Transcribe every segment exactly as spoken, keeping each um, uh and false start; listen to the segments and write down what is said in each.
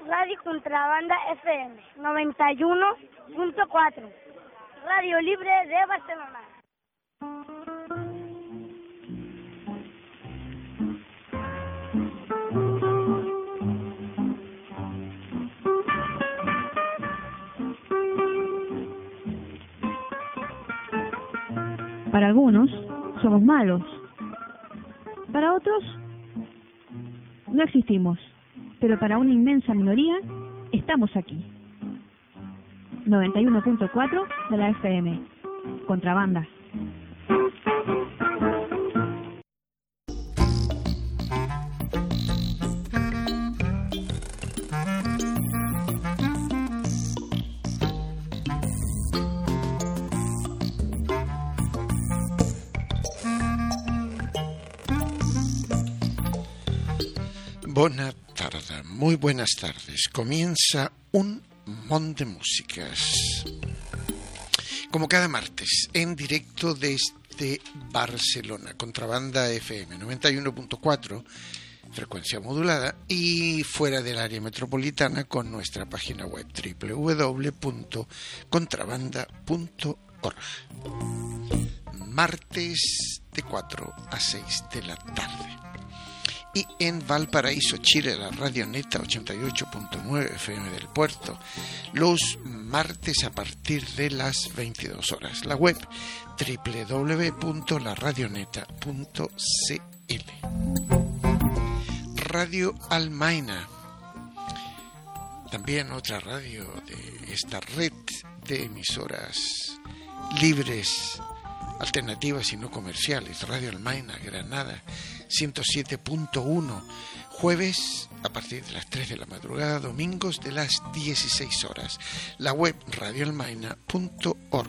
Radio Contrabanda F M noventa y uno punto cuatro, Radio Libre de Barcelona. Para algunos somos malos, para otros no existimos, pero para una inmensa minoría estamos aquí. noventa y uno punto cuatro de la F M, Contrabanda. Buenas tardes, muy buenas tardes. Comienza un montón de músicas. Como cada martes, en directo desde Barcelona, Contrabanda F M noventa y uno punto cuatro, frecuencia modulada, y fuera del área metropolitana con nuestra página web doble u doble u doble u punto contrabanda punto org. Martes de cuatro a seis de la tarde. Y en Valparaíso, Chile, la Radio Neta ochenta y ocho punto nueve F M del Puerto, los martes a partir de las veintidós horas. La web doble u doble u doble u punto la radioneta punto c l. Radio Almaina, también otra radio de esta red de emisoras libres, alternativas y no comerciales. Radio Almaina, Granada, ciento siete punto uno, jueves a partir de las tres de la madrugada, domingos de las dieciséis horas. La web radio almaina punto org.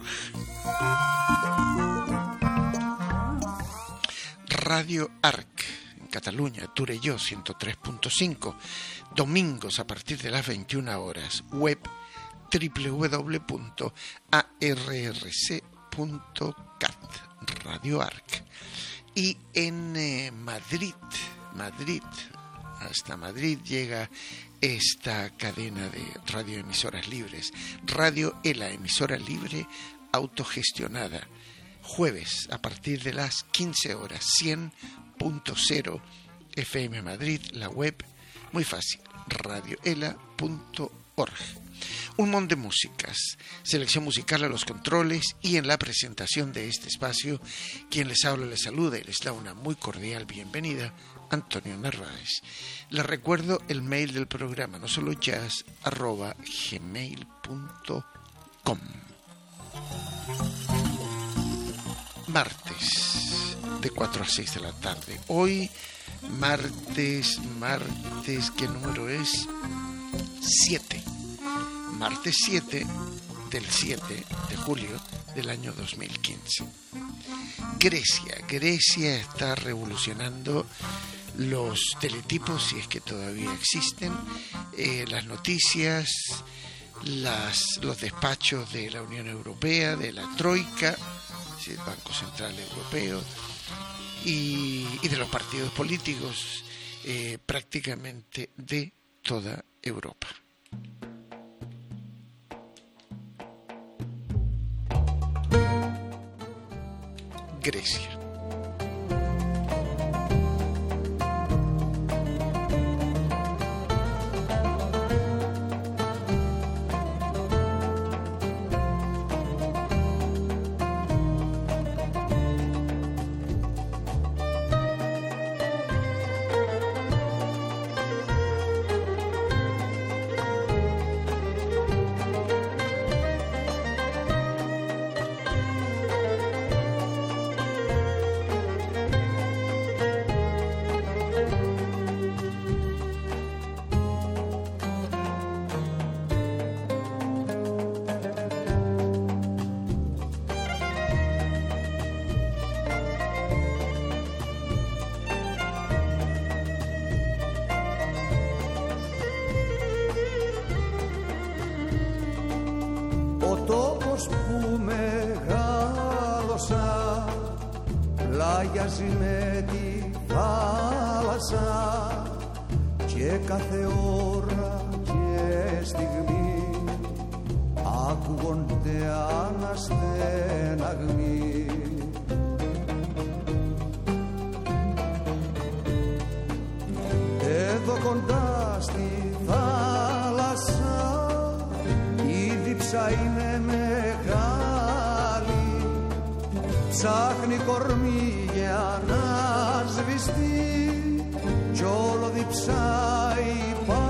Radio Arc, en Cataluña, Torelló, ciento tres punto cinco, domingos a partir de las veintiuna horas. Web doble u doble u doble u punto a r r c punto cat, Radio Arc. Y en eh, Madrid, Madrid, hasta Madrid llega esta cadena de radioemisoras libres, Radio ELA, emisora libre autogestionada, jueves a partir de las quince horas, cien punto cero F M Madrid, la web, muy fácil, radio ela punto org. Un montón de músicas, selección musical a los controles, y en la presentación de este espacio, quien les habla, les saluda y les da una muy cordial bienvenida, Antonio Narváez. Les recuerdo el mail del programa, no solo jazz, arroba gmail punto com. Martes, de cuatro a seis de la tarde. Hoy, martes, martes, ¿qué número es? siete. Martes siete del siete de julio del año dos mil quince. Grecia. Grecia está revolucionando los teletipos, si es que todavía existen, eh, las noticias, las, los despachos de la Unión Europea, de la Troika, el Banco Central Europeo, y, y de los partidos políticos, eh, prácticamente de toda Europa. Grecia. πλάγιαζε με τη θάλασσα και κάθε ώρα και στιγμή ακούγονται αναστεναγμοί. Εδώ κοντά στη θάλασσα η δίψα είναι μεγάλη, ψάχνει κορμί για να σβηστεί κι όλο διψάει πάλι.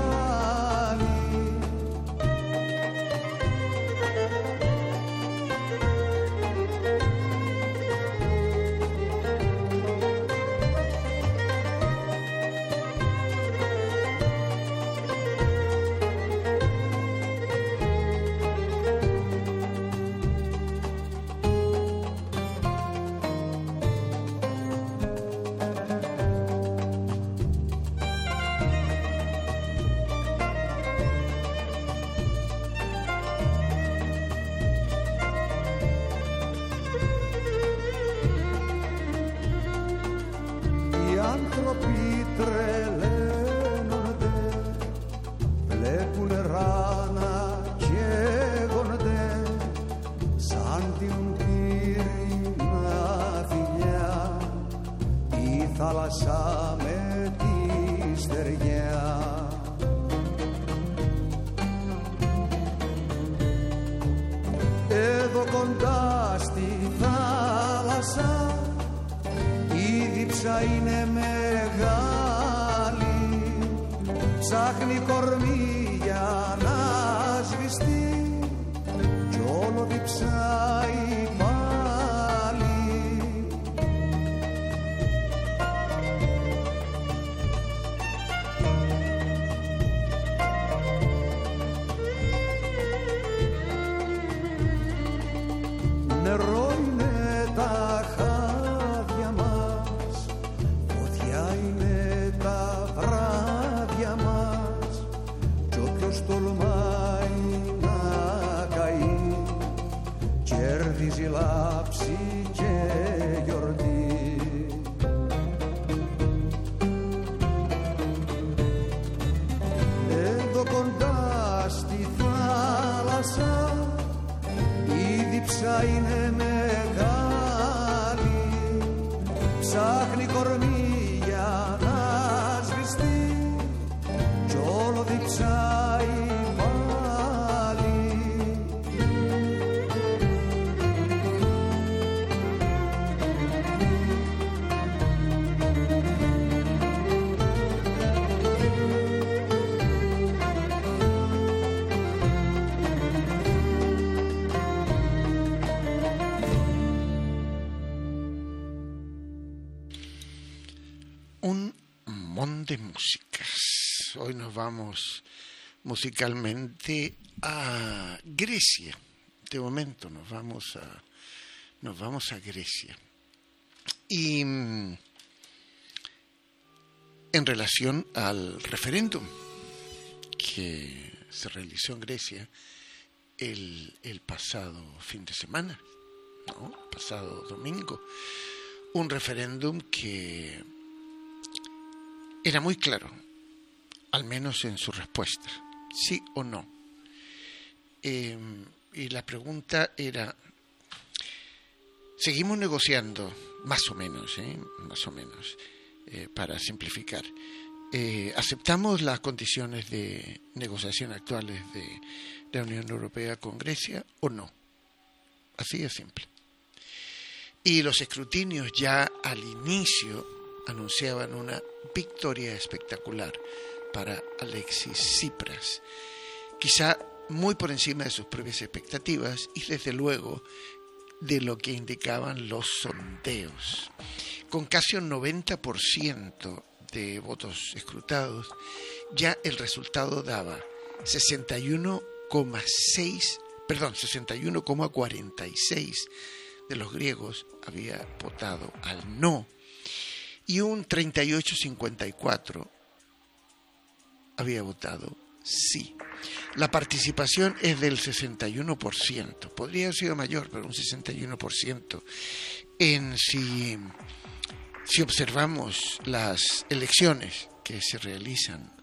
Θάλασσα με τη στεριά. Εδώ κοντά στη θάλασσα η δίψα είναι μεγάλη, ψάχνει κορμί για να σβηστεί κι όλο διψάει πάλι. Νερό είναι τα χάδια μας, φωτιά είναι τα βράδια μας, κι όποιος τολμάει να καεί κέρδιζει λάψη και γιορτή. Εδώ κοντά στη θάλασσα η δίψα είναι μεγάλη, ψάχνει κορμί για να σβηστεί κι όλο διψάει πάλι. De músicas. Hoy nos vamos musicalmente a Grecia. De momento nos vamos a nos vamos a Grecia. Y en relación al referéndum que se realizó en Grecia el, el pasado fin de semana, ¿no? Pasado domingo, un referéndum que era muy claro, al menos en su respuesta, sí o no. Eh, y la pregunta era, seguimos negociando, más o menos, ¿eh? más o menos, eh, para simplificar. Eh, ¿Aceptamos las condiciones de negociación actuales de la Unión Europea con Grecia o no? Así de simple. Y los escrutinios ya al inicio anunciaban una victoria espectacular para Alexis Tsipras, quizá muy por encima de sus propias expectativas y desde luego de lo que indicaban los sondeos. Con casi un noventa por ciento de votos escrutados, ya el resultado daba sesenta y uno coma seis, perdón, sesenta y uno coma cuarenta y seis de los griegos había votado al no y un treinta y ocho coma cincuenta y cuatro había votado sí. La participación es del sesenta y uno por ciento, podría haber sido mayor, pero un sesenta y uno por ciento. En si, si observamos las elecciones que se realizan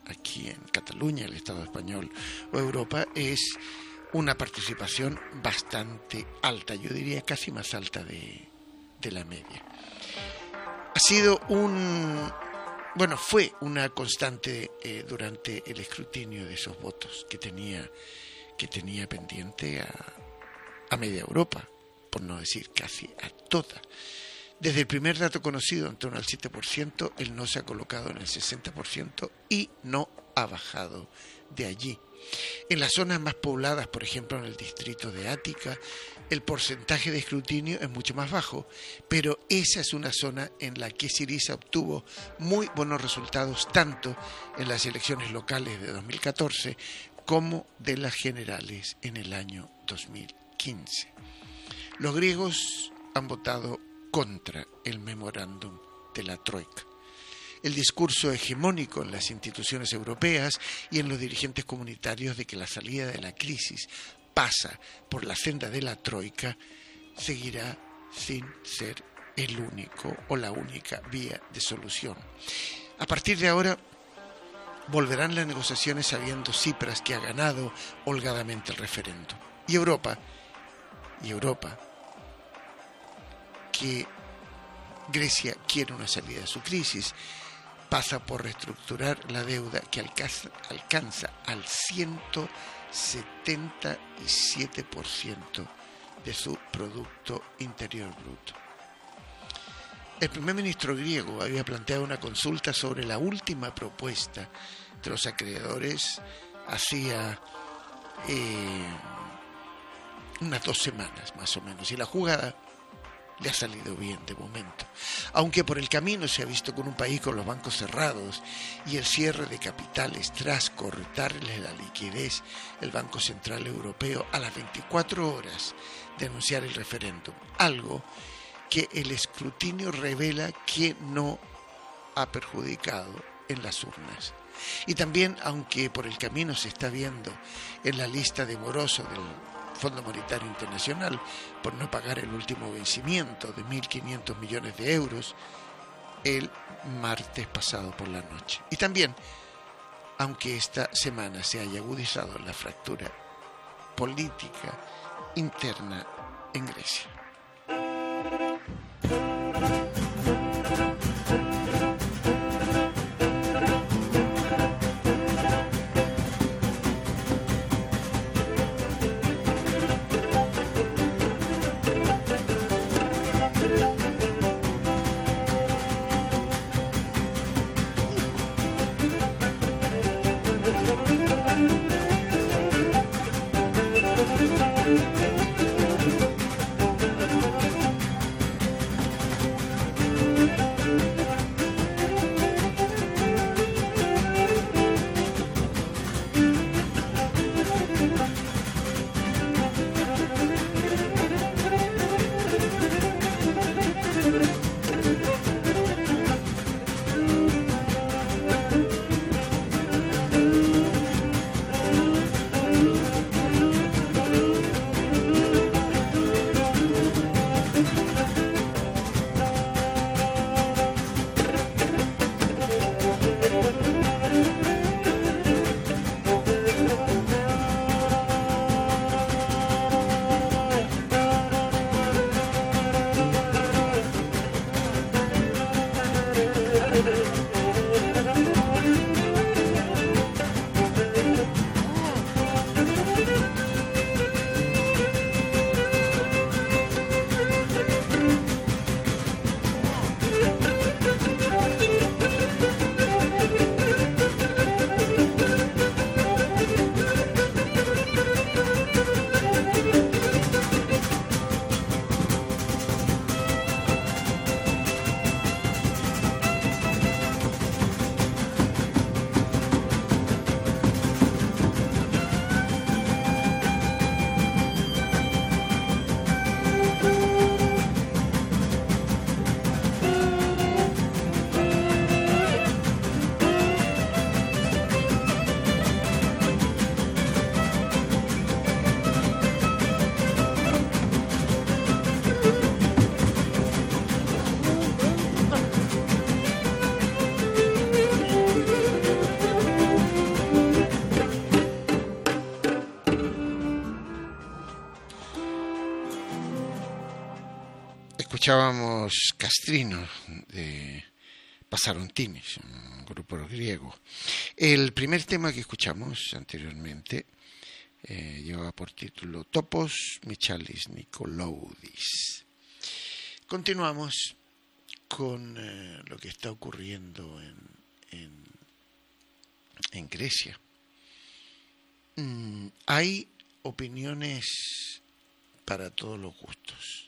aquí en Cataluña, el Estado español o Europa, es una participación bastante alta, yo diría casi más alta de, de la media. Ha sido un, bueno, fue una constante eh, durante el escrutinio de esos votos que tenía, que tenía pendiente a, a media Europa, por no decir casi a toda. Desde el primer dato conocido, en torno al siete por ciento, el no se ha colocado en el sesenta por ciento y no ha bajado de allí. En las zonas más pobladas, por ejemplo en el distrito de Ática, el porcentaje de escrutinio es mucho más bajo, pero esa es una zona en la que Syriza obtuvo muy buenos resultados tanto en las elecciones locales de dos mil catorce como de las generales en el año dos mil quince. Los griegos han votado contra el memorándum de la Troika. El discurso hegemónico en las instituciones europeas y en los dirigentes comunitarios de que la salida de la crisis pasa por la senda de la Troika seguirá sin ser el único o la única vía de solución. A partir de ahora volverán las negociaciones sabiendo Tsipras que ha ganado holgadamente el referéndum. Y Europa, y Europa, que Grecia quiere una salida de su crisis, pasa por reestructurar la deuda que alcanza, alcanza al ciento setenta y siete por ciento de su Producto Interior Bruto. El primer ministro griego había planteado una consulta sobre la última propuesta de los acreedores hacía eh, unas dos semanas más o menos, y la jugada le ha salido bien de momento, aunque por el camino se ha visto con un país con los bancos cerrados y el cierre de capitales tras cortarle la liquidez el Banco Central Europeo a las veinticuatro horas de anunciar el referéndum, algo que el escrutinio revela que no ha perjudicado en las urnas. Y también, aunque por el camino se está viendo en la lista de morosos del Fondo Monetario Internacional por no pagar el último vencimiento de mil quinientos millones de euros el martes pasado por la noche. Y también, aunque esta semana se haya agudizado la fractura política interna en Grecia. Escuchábamos Castrino de Passarontines, un grupo griego. El primer tema que escuchamos anteriormente eh, llevaba por título Topos Michalis Nikoloudis. Continuamos con eh, lo que está ocurriendo en, en, en Grecia. Mm, hay opiniones para todos los gustos.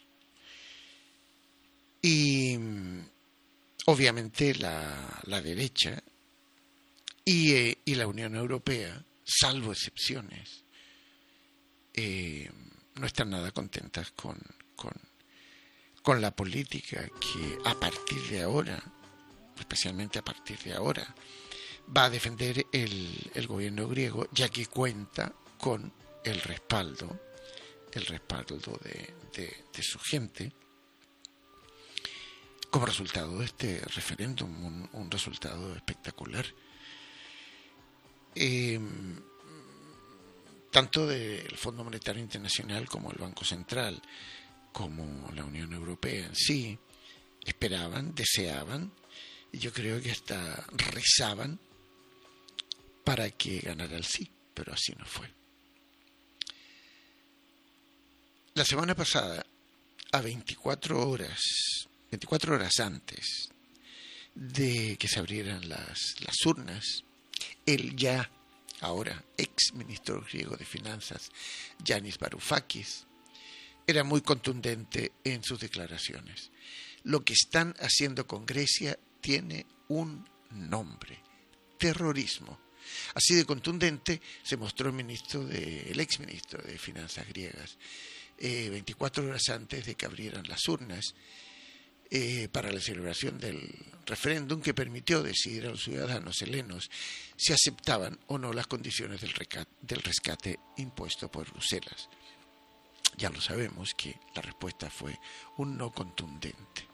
Y obviamente la, la derecha y, eh, y la Unión Europea, salvo excepciones, eh, no están nada contentas con, con, con la política que a partir de ahora, especialmente a partir de ahora, va a defender el, el gobierno griego, ya que cuenta con el respaldo, el respaldo de, de, de su gente, como resultado de este referéndum, un, un resultado espectacular. Eh, tanto del Fondo Monetario Internacional como el Banco Central, como la Unión Europea en sí, esperaban, deseaban, y yo creo que hasta rezaban para que ganara el sí, pero así no fue. La semana pasada, a veinticuatro horas, veinticuatro horas antes de que se abrieran las, las urnas, el ya, ahora, ex ministro griego de Finanzas, Yanis Varoufakis, era muy contundente en sus declaraciones. Lo que están haciendo con Grecia tiene un nombre: terrorismo. Así de contundente se mostró el ministro de, el ex ministro de Finanzas griegas, eh, veinticuatro horas antes de que abrieran las urnas eh, para la celebración del referéndum que permitió decidir a los ciudadanos helenos si aceptaban o no las condiciones del, recat, del rescate impuesto por Bruselas. Ya lo sabemos que la respuesta fue un no contundente.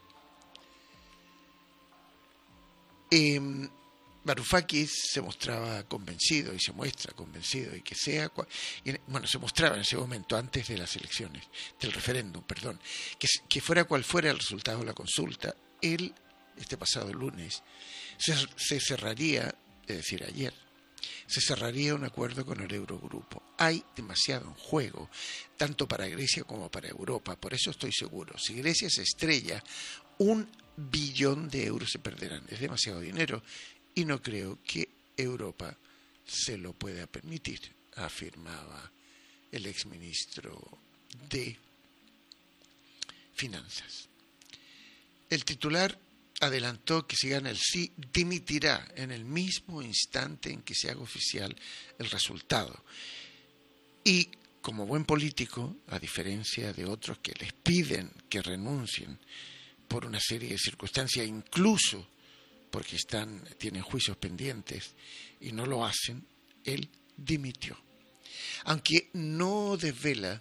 Eh, Varoufakis se mostraba convencido y se muestra convencido y que sea, bueno, se mostraba en ese momento antes de las elecciones, del referéndum, perdón, que, que fuera cual fuera el resultado de la consulta, él, este pasado lunes, se, se cerraría, es decir, ayer, se cerraría un acuerdo con el Eurogrupo. Hay demasiado en juego, tanto para Grecia como para Europa, por eso estoy seguro, si Grecia se estrella, un billón de euros se perderán, es demasiado dinero. Y no creo que Europa se lo pueda permitir, afirmaba el exministro de Finanzas. El titular adelantó que si gana el sí, dimitirá en el mismo instante en que se haga oficial el resultado. Y como buen político, a diferencia de otros que les piden que renuncien por una serie de circunstancias, incluso porque están, tienen juicios pendientes y no lo hacen, él dimitió. Aunque no desvela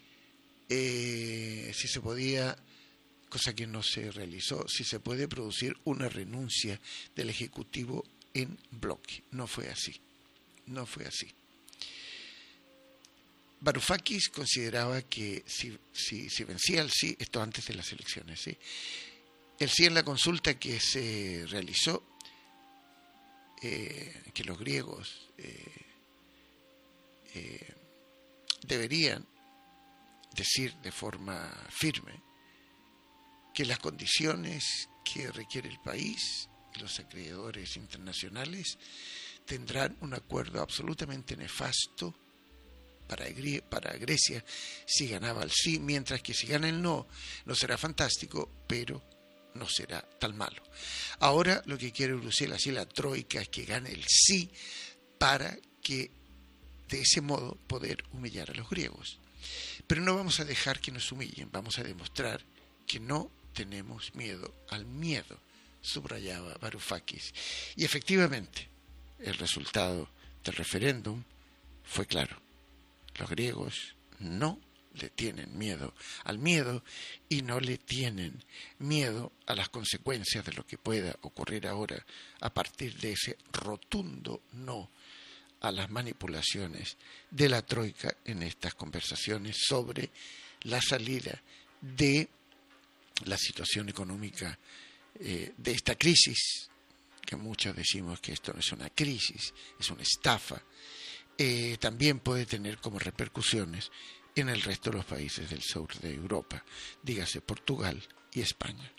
eh, si se podía, cosa que no se realizó, si se puede producir una renuncia del Ejecutivo en bloque. No fue así, no fue así. Varoufakis consideraba que si, si, si vencía el sí, esto antes de las elecciones, ¿sí? El sí en la consulta que se realizó, eh, que los griegos eh, eh, deberían decir de forma firme que las condiciones que requiere el país y los acreedores internacionales tendrán un acuerdo absolutamente nefasto para, para Grecia si ganaba el sí, mientras que si gana el no, no será fantástico, pero no será tan malo. Ahora lo que quiere Bruselas y la Troika es que gane el sí para que de ese modo poder humillar a los griegos. Pero no vamos a dejar que nos humillen, vamos a demostrar que no tenemos miedo al miedo, subrayaba Varoufakis. Y efectivamente, el resultado del referéndum fue claro. Los griegos no le tienen miedo al miedo y no le tienen miedo a las consecuencias de lo que pueda ocurrir ahora a partir de ese rotundo no a las manipulaciones de la Troika en estas conversaciones sobre la salida de la situación económica eh, de esta crisis, que muchos decimos que esto no es una crisis, es una estafa, eh, también puede tener como repercusiones en el resto de los países del sur de Europa, dígase Portugal y España.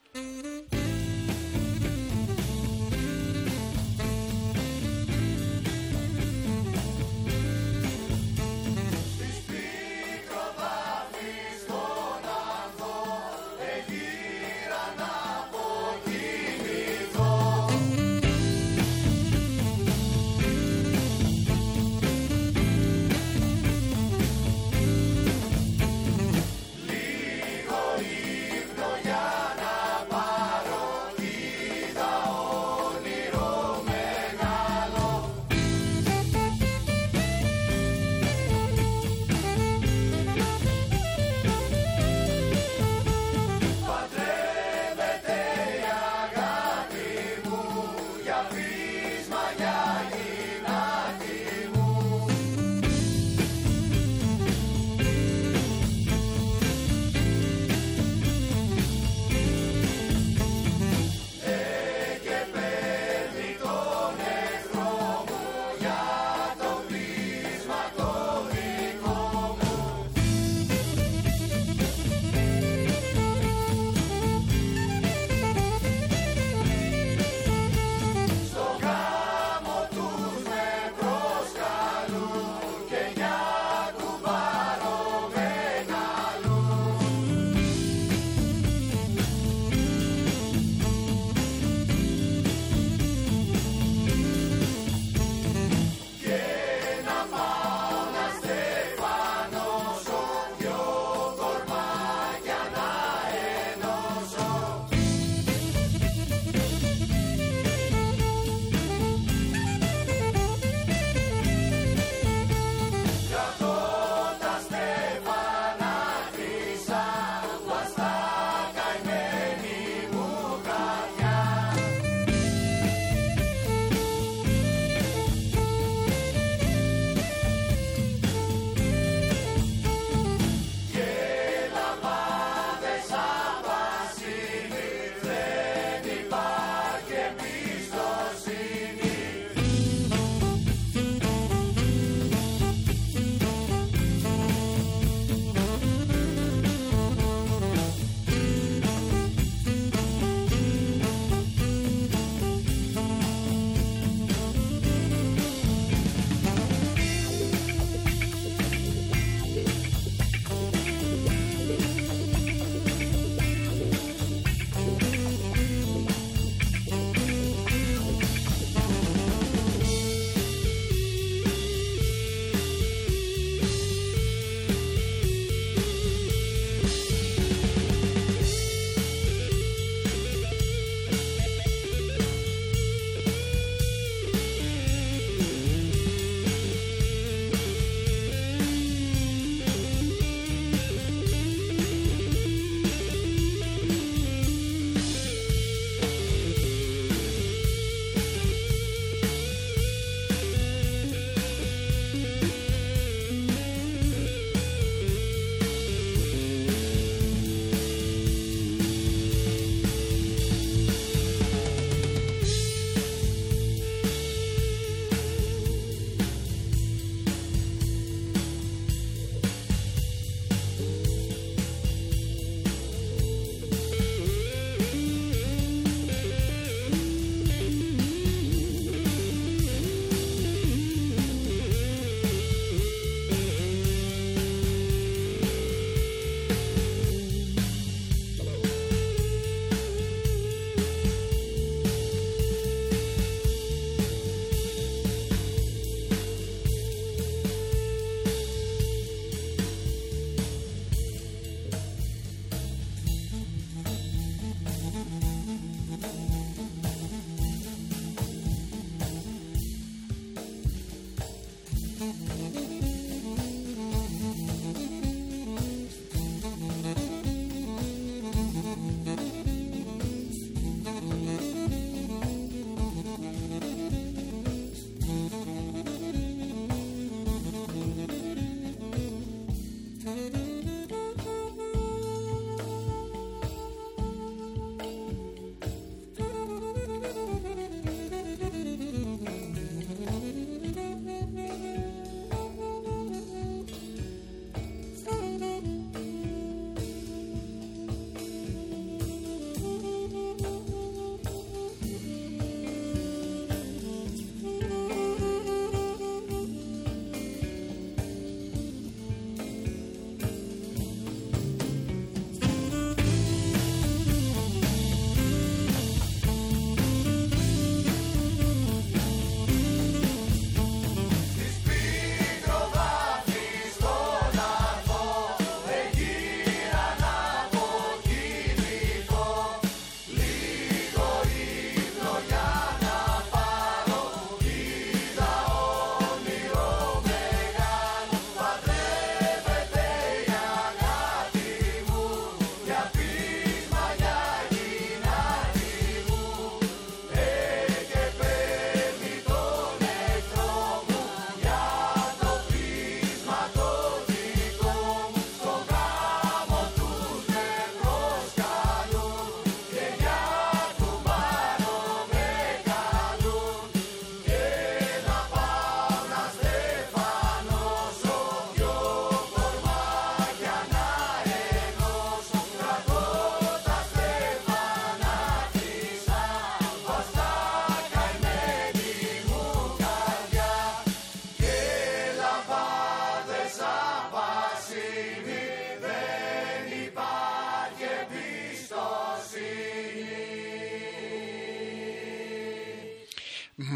Ligo, himno, Jana,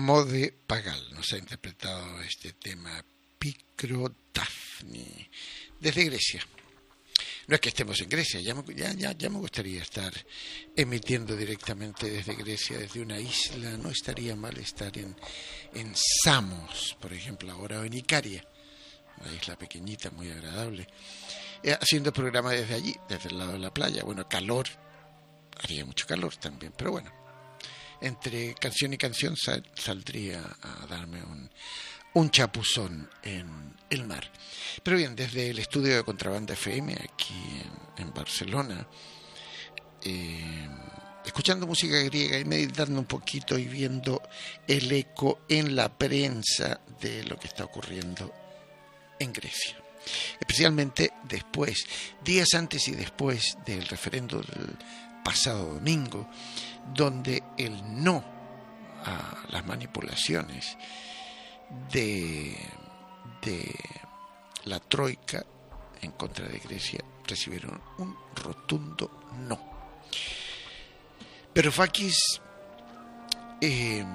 Mode Pagal nos ha interpretado este tema Picro Daphne desde Grecia. No es que estemos en Grecia, ya me, ya, ya, ya me gustaría estar emitiendo directamente desde Grecia, desde una isla. No estaría mal estar en, en Samos, por ejemplo, ahora, o en Icaria, una isla pequeñita, muy agradable, eh, haciendo programa desde allí, desde el lado de la playa. Bueno, calor, haría mucho calor también, pero bueno, entre canción y canción sal, saldría a darme un... un chapuzón en el mar. Pero bien, desde el estudio de Contrabanda F M aquí en, en Barcelona, eh, escuchando música griega y meditando un poquito y viendo el eco en la prensa de lo que está ocurriendo en Grecia. Especialmente después, días antes y después del referendo del pasado domingo, donde el no a las manipulaciones De, de la troika en contra de Grecia recibieron un rotundo no. Pero Varoufakis, eh,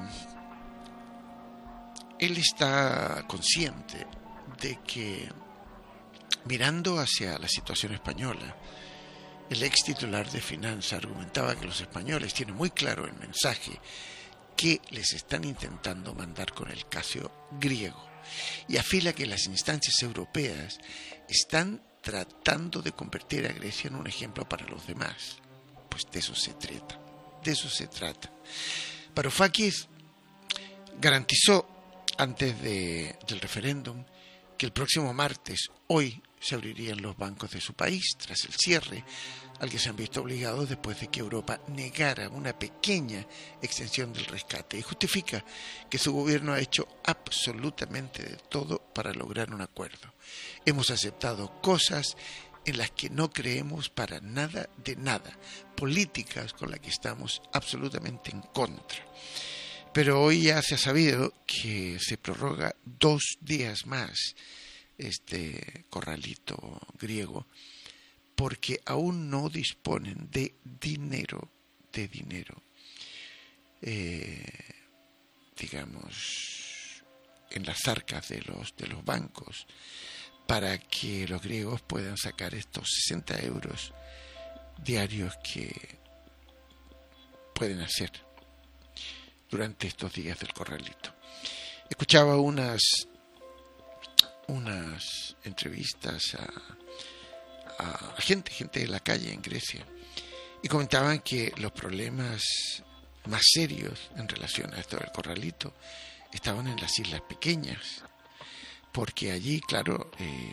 él está consciente de que, mirando hacia la situación española, el ex titular de Finanza argumentaba que los españoles tienen muy claro el mensaje que les están intentando mandar con el caso griego, y afirma que las instancias europeas están tratando de convertir a Grecia en un ejemplo para los demás. Pues de eso se trata, de eso se trata. Varoufakis garantizó antes de, del referéndum que el próximo martes, hoy, se abrirían los bancos de su país tras el cierre al que se han visto obligados después de que Europa negara una pequeña extensión del rescate, y justifica que su gobierno ha hecho absolutamente de todo para lograr un acuerdo. Hemos aceptado cosas en las que no creemos para nada de nada, políticas con las que estamos absolutamente en contra. Pero hoy ya se ha sabido que se prorroga dos días más este corralito griego, porque aún no disponen de dinero, de dinero, eh, digamos, en las arcas de los, de los bancos, para que los griegos puedan sacar estos sesenta euros diarios que pueden hacer durante estos días del corralito. Escuchaba unas, unas entrevistas a... a gente, gente de la calle en Grecia, y comentaban que los problemas más serios en relación a esto del corralito estaban en las islas pequeñas, porque allí, claro, eh,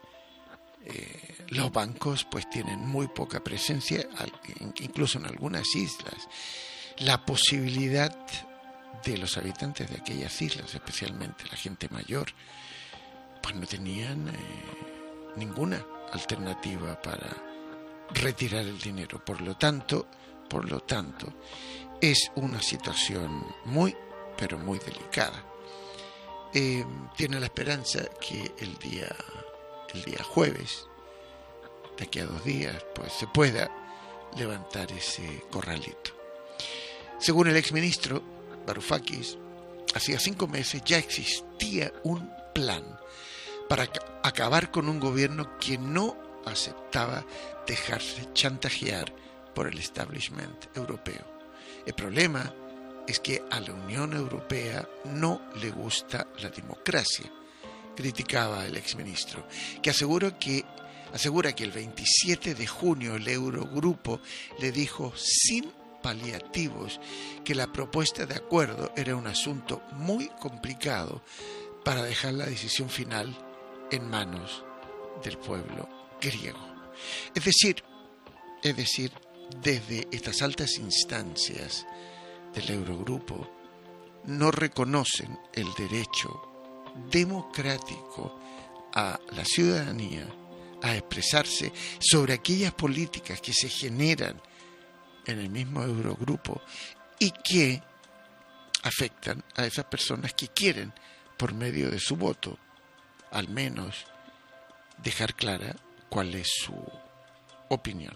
eh, los bancos pues tienen muy poca presencia, incluso en algunas islas. La posibilidad de los habitantes de aquellas islas, especialmente la gente mayor, pues no tenían eh, ninguna alternativa para retirar el dinero. Por lo tanto, por lo tanto, es una situación muy, pero muy delicada. Eh, tiene la esperanza que el día, el día jueves, de aquí a dos días, pues se pueda levantar ese corralito. Según el exministro Varoufakis, hacía cinco meses ya existía un plan para acabar con un gobierno que no aceptaba dejarse chantajear por el establishment europeo. El problema es que a la Unión Europea no le gusta la democracia, criticaba el exministro, que aseguró que asegura que el veintisiete de junio el Eurogrupo le dijo sin paliativos que la propuesta de acuerdo era un asunto muy complicado para dejar la decisión final en manos del pueblo griego. Es decir, es decir, desde estas altas instancias del Eurogrupo no reconocen el derecho democrático a la ciudadanía a expresarse sobre aquellas políticas que se generan en el mismo Eurogrupo y que afectan a esas personas que quieren, por medio de su voto, al menos dejar clara cuál es su opinión.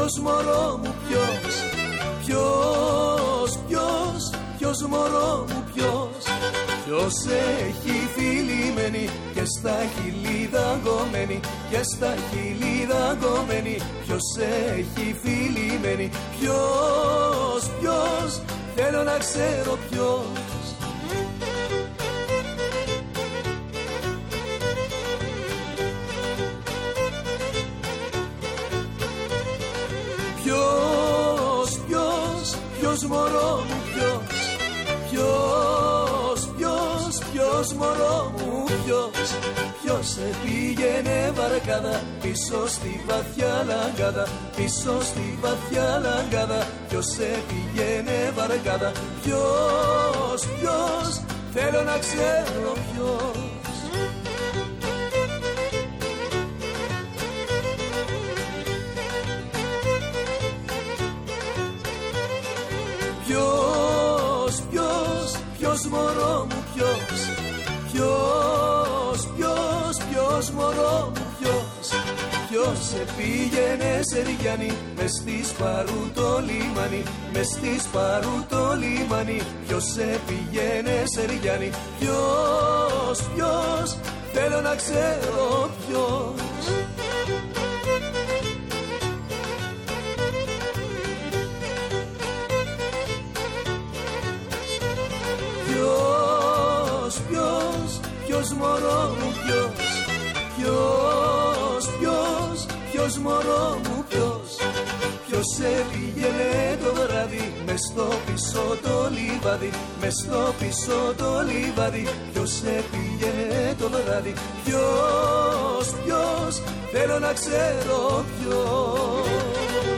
ποιος μωρό μου ποιος, ποιος, ποιος, ποιος μωρό μου ποιος, ποιος έχει φιλημένη και στα χείλη δαγκωμένη, και στα χείλη δαγκωμένη, ποιος έχει φιλημένη, ποιος, ποιος, θέλω να ξέρω ποιος. Ποιος, ποιος, ποιος μωρό μου ποιος, ποιος, ποιος, ποιος μωρό μου ποιος, ποιος σε πήγαινε βαρκάδα πίσω στη βαθιά λαγκάδα, πίσω στη βαθιά λαγκάδα, ποιος σε πήγαινε βαρκάδα, ποιος, ποιος, θέλω να ξέρω ποιος. Ποιος, ποιος, ποιος μωρό μου ποιος, ποιος, ποιος, ποιος μωρό μου ποιος, ποιος σε πήγαινε Σεριάννη μες στη Σπαρού το λιμάνι, μες στη Σπαρού το λιμάνι, ποιος σε πήγαινε Σεριάννη, ποιος, ποιος, θέλω να ξέρω ποιος. Ποιος, ποιος, ποιος μωρό μου ποιος, ποιος, ποιος, ποιος μωρό μου ποιος, ποιος σε πήγαινε το βράδυ μες στο πίσω το λιβάδι, μες στο πίσω το λιβάδι, ποιος σε πήγαινε το βράδυ, ποιος, ποιος, θέλω να ξέρω ποιος.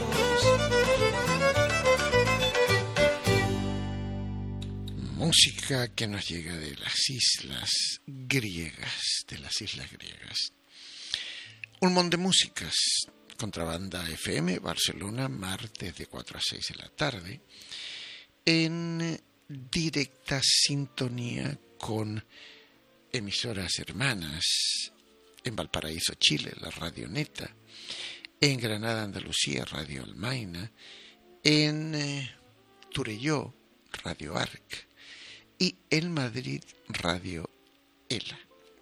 Música que nos llega de las islas griegas, de las islas griegas. Un montón de músicas, Contrabanda F M, Barcelona, martes de cuatro a seis de la tarde, en directa sintonía con emisoras hermanas, en Valparaíso, Chile, la Radio Neta, en Granada, Andalucía, Radio Almaina, en eh, Turelló, Radio Arc, y en Madrid, Radio ELA.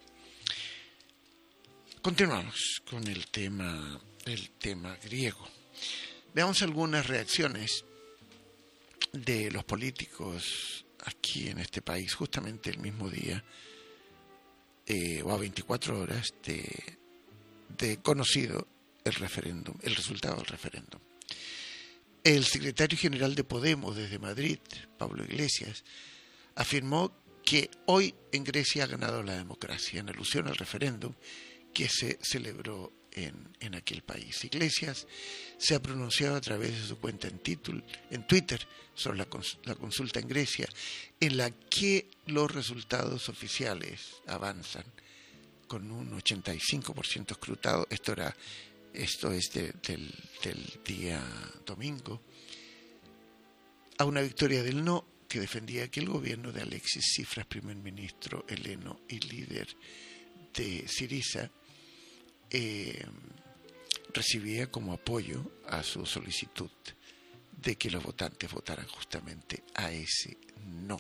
Continuamos con el tema, el tema griego. Veamos algunas reacciones de los políticos aquí en este país, justamente el mismo día, eh, o a veinticuatro horas de, de conocido el referéndum, el resultado del referéndum. El secretario general de Podemos desde Madrid, Pablo Iglesias, afirmó que hoy en Grecia ha ganado la democracia, en alusión al referéndum que se celebró en, en aquel país. Iglesias se ha pronunciado a través de su cuenta en, título, en Twitter sobre la, cons, la consulta en Grecia, en la que los resultados oficiales avanzan con un ochenta y cinco por ciento escrutado. Esto, era, esto es de, del, del día domingo, a una victoria del no, que defendía que el gobierno de Alexis Tsipras, primer ministro heleno y líder de Syriza, eh, recibía como apoyo a su solicitud de que los votantes votaran justamente a ese no.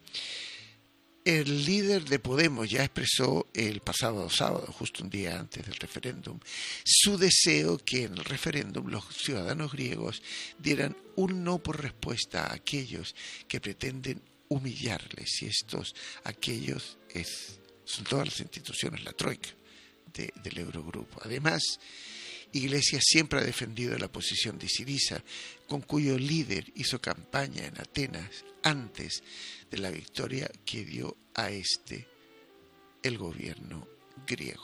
El líder de Podemos ya expresó el pasado sábado, justo un día antes del referéndum, su deseo que en el referéndum los ciudadanos griegos dieran un no por respuesta a aquellos que pretenden humillarles, y estos, aquellos, es, son todas las instituciones, la troika de, del Eurogrupo. Además, Iglesias siempre ha defendido la posición de Syriza, con cuyo líder hizo campaña en Atenas antes de la victoria que dio a este el gobierno griego.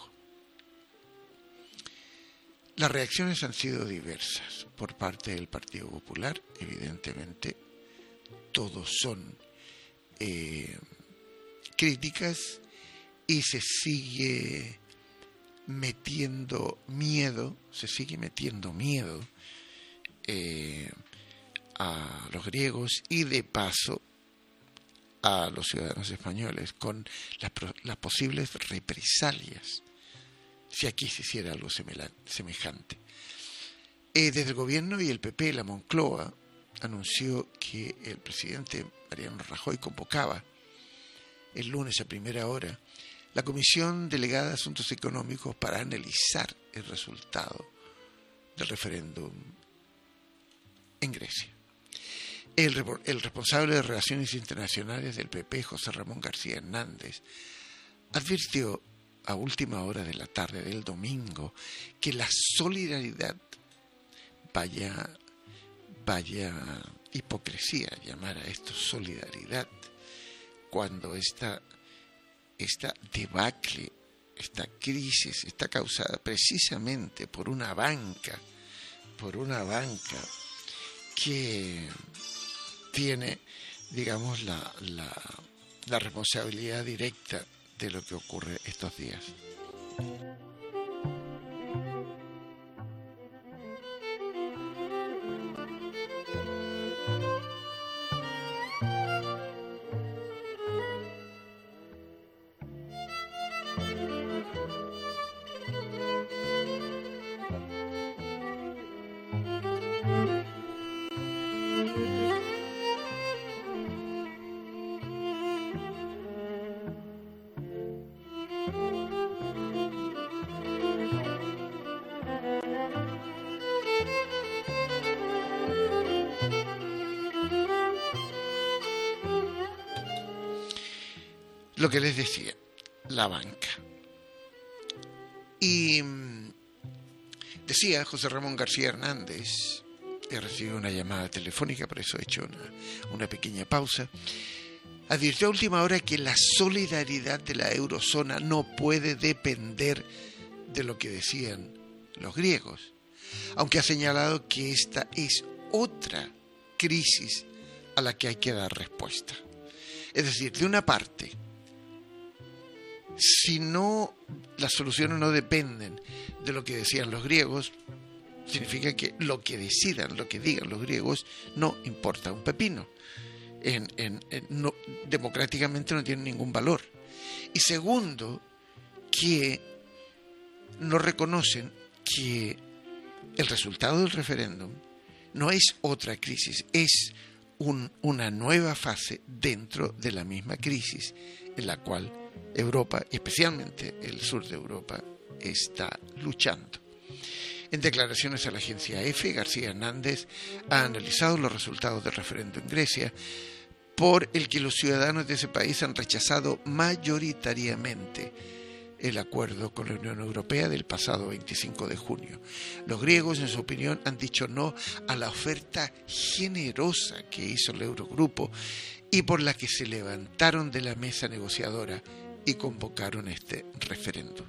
Las reacciones han sido diversas por parte del Partido Popular. Evidentemente, todos son eh, críticas, y se sigue metiendo miedo, se sigue metiendo miedo eh, a los griegos y de paso a los ciudadanos españoles con las, las posibles represalias si aquí se hiciera algo semejante. Eh, desde el gobierno y el P P, la Moncloa anunció que el presidente Mariano Rajoy convocaba el lunes a primera hora la Comisión Delegada de Asuntos Económicos para analizar el resultado del referéndum en Grecia. El, el responsable de Relaciones Internacionales del P P, José Ramón García Hernández, advirtió a última hora de la tarde del domingo que la solidaridad, vaya, vaya hipocresía llamar a esto solidaridad, cuando esta, esta debacle, esta crisis está causada precisamente por una banca, por una banca que tiene, digamos, la, la, la responsabilidad directa de lo que ocurre estos días. Lo que les decía, la banca. Y decía José Ramón García Hernández, he recibido una llamada telefónica, por eso he hecho una, una pequeña pausa, advirtió a última hora que la solidaridad de la eurozona no puede depender de lo que decían los griegos, aunque ha señalado que esta es otra crisis a la que hay que dar respuesta. Es decir, de una parte, si no, las soluciones no dependen de lo que decían los griegos, significa que lo que decidan, lo que digan los griegos, no importa un pepino. En, en, en, no, democráticamente no tiene ningún valor. Y segundo, que no reconocen que el resultado del referéndum no es otra crisis, es un, una nueva fase dentro de la misma crisis en la cual Europa, y especialmente el sur de Europa, está luchando. En declaraciones a la agencia EFE, García Hernández ha analizado los resultados del referéndum en Grecia, por el que los ciudadanos de ese país han rechazado mayoritariamente el acuerdo con la Unión Europea del pasado veinticinco de junio. Los griegos, en su opinión, han dicho no a la oferta generosa que hizo el Eurogrupo y por la que se levantaron de la mesa negociadora y convocaron este referéndum.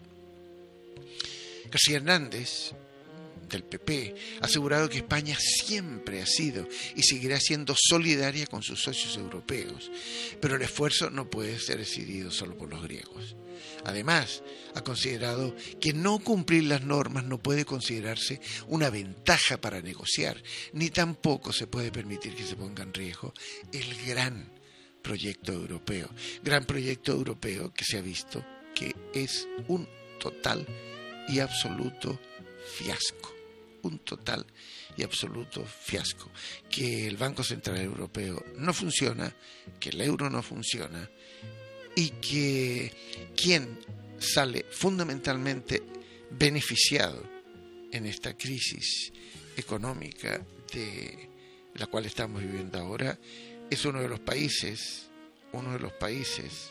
García Hernández, del P P, ha asegurado que España siempre ha sido y seguirá siendo solidaria con sus socios europeos, pero el esfuerzo no puede ser decidido solo por los griegos. Además, ha considerado que no cumplir las normas no puede considerarse una ventaja para negociar, ni tampoco se puede permitir que se ponga en riesgo el gran proyecto europeo, gran proyecto europeo que se ha visto que es un total y absoluto fiasco, un total y absoluto fiasco, que el Banco Central Europeo no funciona, que el euro no funciona y que quien sale fundamentalmente beneficiado en esta crisis económica de la cual estamos viviendo ahora es uno de los países, uno de los países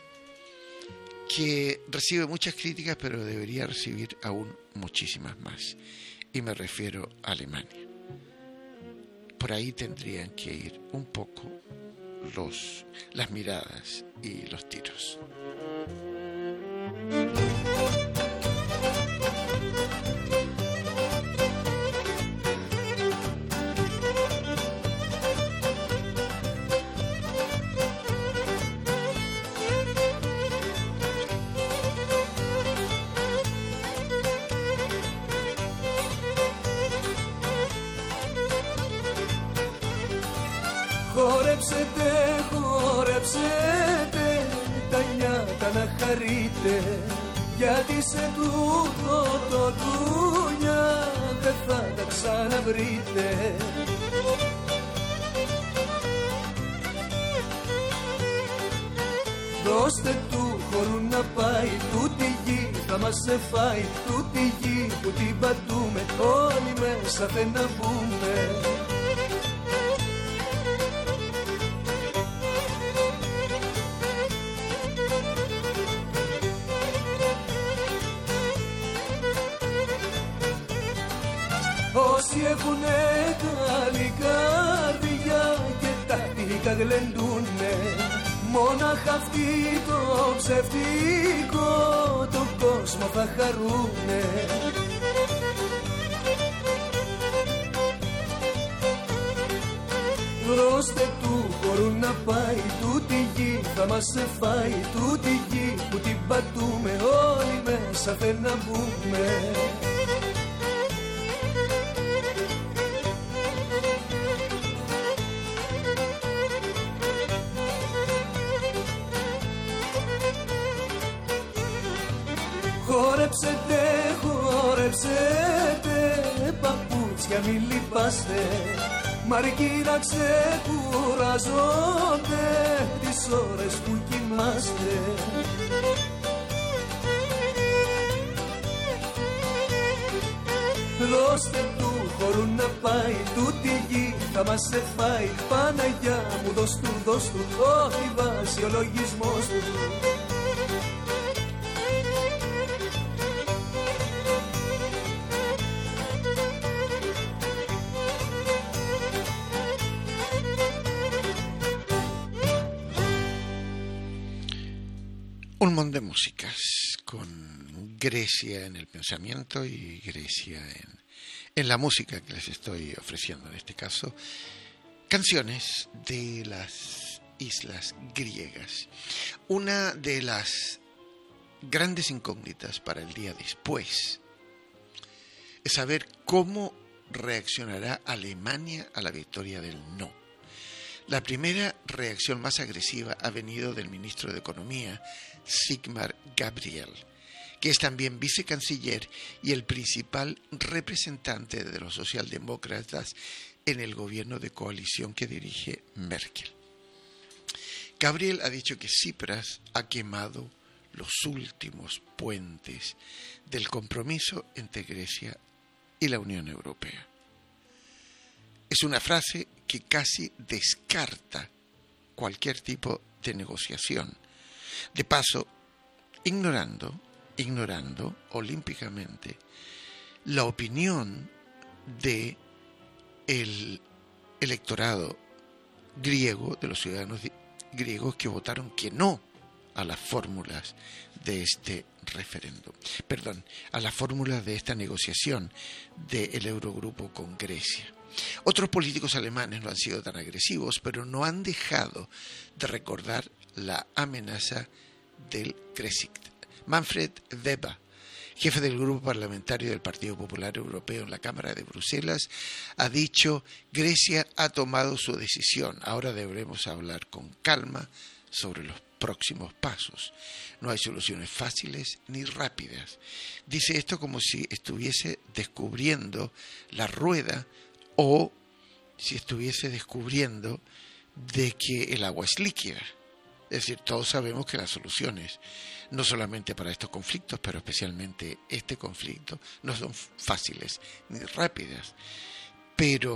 que recibe muchas críticas, pero debería recibir aún muchísimas más. Y me refiero a Alemania. Por ahí tendrían que ir un poco los, las miradas y los tiros. Χορέψετε, χορέψετε τα νιάτα να χαρείτε, γιατί σε τούτο το τούνια δεν θα τα ξαναβρείτε. Δώστε του χορού να πάει, τούτη γη θα μας σε φάει, τούτη γη που την πατούμε, όλοι μέσα θε να μπούμε. Όσοι έχουνε καλή καρδιά και τακτικά γλεντούνε, μόναχα αυτοί το ψευτικό το κόσμο θα χαρούνε. Δώστε του χορού να πάει, τούτη γη θα μας σε φάει, τούτη γη που την πατούμε, όλοι μέσα θε να μπούμε. Χορέψετε, χορέψετε, παπούτσια μη λυπάστε, μ' αρκεί να ξεκουραζόνται τις ώρες που κοιμάστε. Δώστε του χορού να πάει, τούτη γη θα μας σε φάει, Παναγιά μου δώσ' του, δώσ' του, όχι βάζει ο λογισμός του. Un montón de músicas con Grecia en el pensamiento y Grecia en, en la música que les estoy ofreciendo en este caso, canciones de las islas griegas. Una de las grandes incógnitas para el día después es saber cómo reaccionará Alemania a la victoria del no. La primera reacción más agresiva ha venido del ministro de Economía, Sigmar Gabriel, que es también vicecanciller y el principal representante de los socialdemócratas en el gobierno de coalición que dirige Merkel. Gabriel ha dicho que Tsipras ha quemado los últimos puentes del compromiso entre Grecia y la Unión Europea. Es una frase que casi descarta cualquier tipo de negociación, de paso ignorando, ignorando olímpicamente la opinión de el electorado griego, de los ciudadanos griegos que votaron que no a las fórmulas de este referéndum, perdón, a las fórmulas de esta negociación del Eurogrupo con Grecia. Otros políticos alemanes no han sido tan agresivos, pero no han dejado de recordar la amenaza del Grexit. Manfred Weber, jefe del grupo parlamentario del Partido Popular Europeo en la Cámara de Bruselas, ha dicho: Grecia ha tomado su decisión, ahora deberemos hablar con calma sobre los próximos pasos. No hay soluciones fáciles ni rápidas. Dice esto como si estuviese descubriendo la rueda o si estuviese descubriendo de que el agua es líquida. Es decir, todos sabemos que las soluciones, no solamente para estos conflictos, pero especialmente este conflicto, no son fáciles ni rápidas. Pero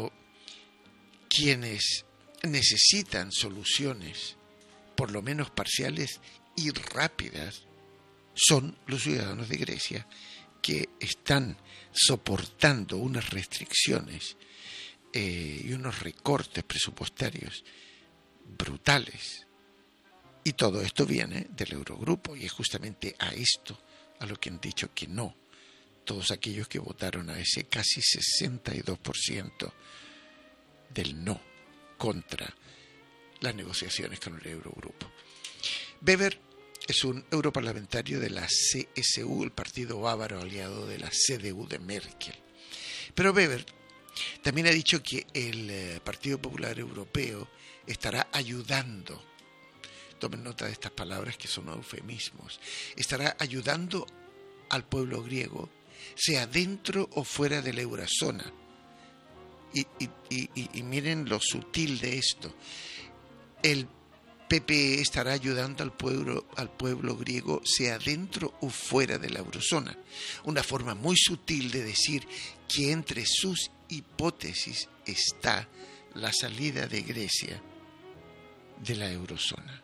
quienes necesitan soluciones, por lo menos parciales y rápidas, son los ciudadanos de Grecia, que están soportando unas restricciones eh, y unos recortes presupuestarios brutales. Y todo esto viene del Eurogrupo, y es justamente a esto a lo que han dicho que no todos aquellos que votaron a ese casi sesenta y dos por ciento del no contra las negociaciones con el Eurogrupo. Weber es un europarlamentario de la C S U, el partido bávaro aliado de la C D U de Merkel. Pero Weber también ha dicho que el Partido Popular Europeo estará ayudando, tomen nota de estas palabras que son eufemismos, estará ayudando al pueblo griego, sea dentro o fuera de la eurozona, Y, y, y, y miren lo sutil de esto. El P P E estará ayudando al pueblo, al pueblo griego, sea dentro o fuera de la eurozona. Una forma muy sutil de decir que entre sus hipótesis está la salida de Grecia de la eurozona.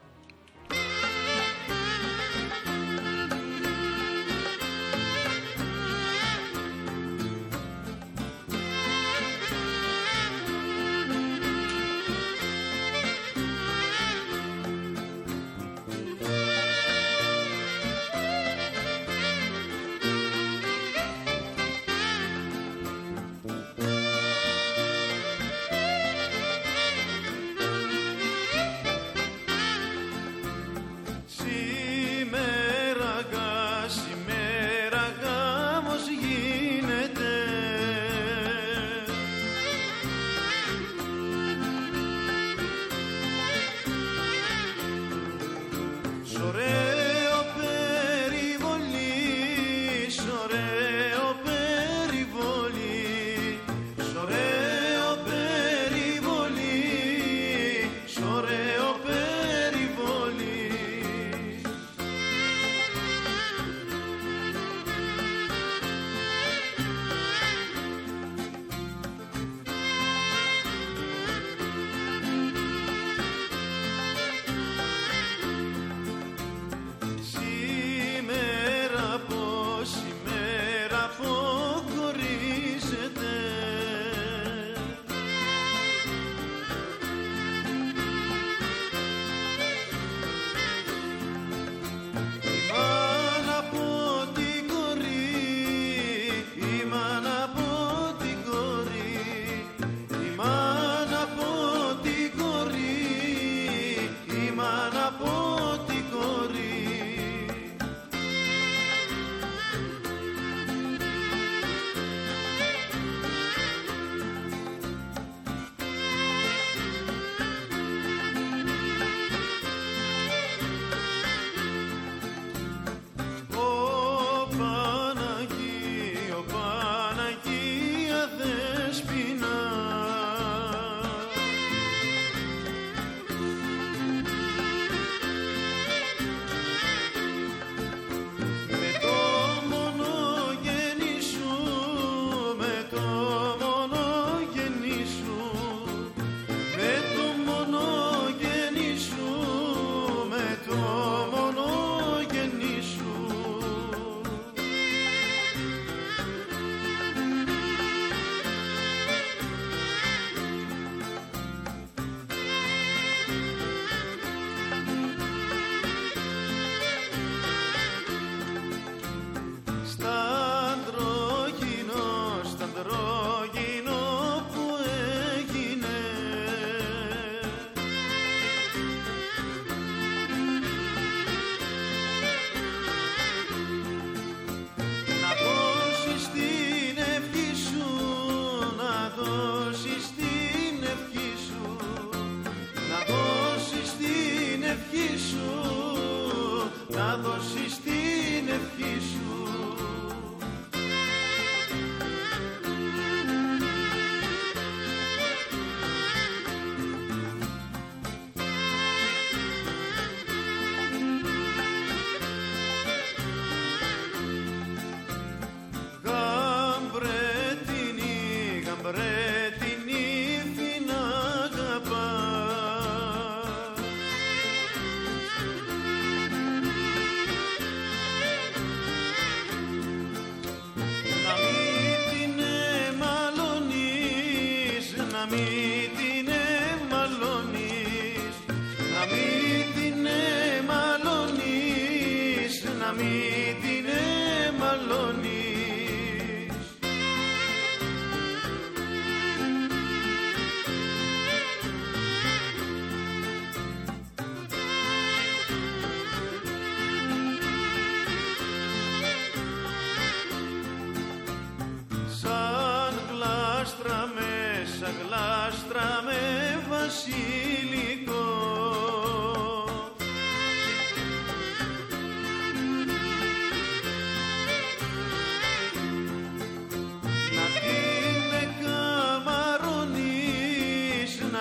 Να την καμαρώνεις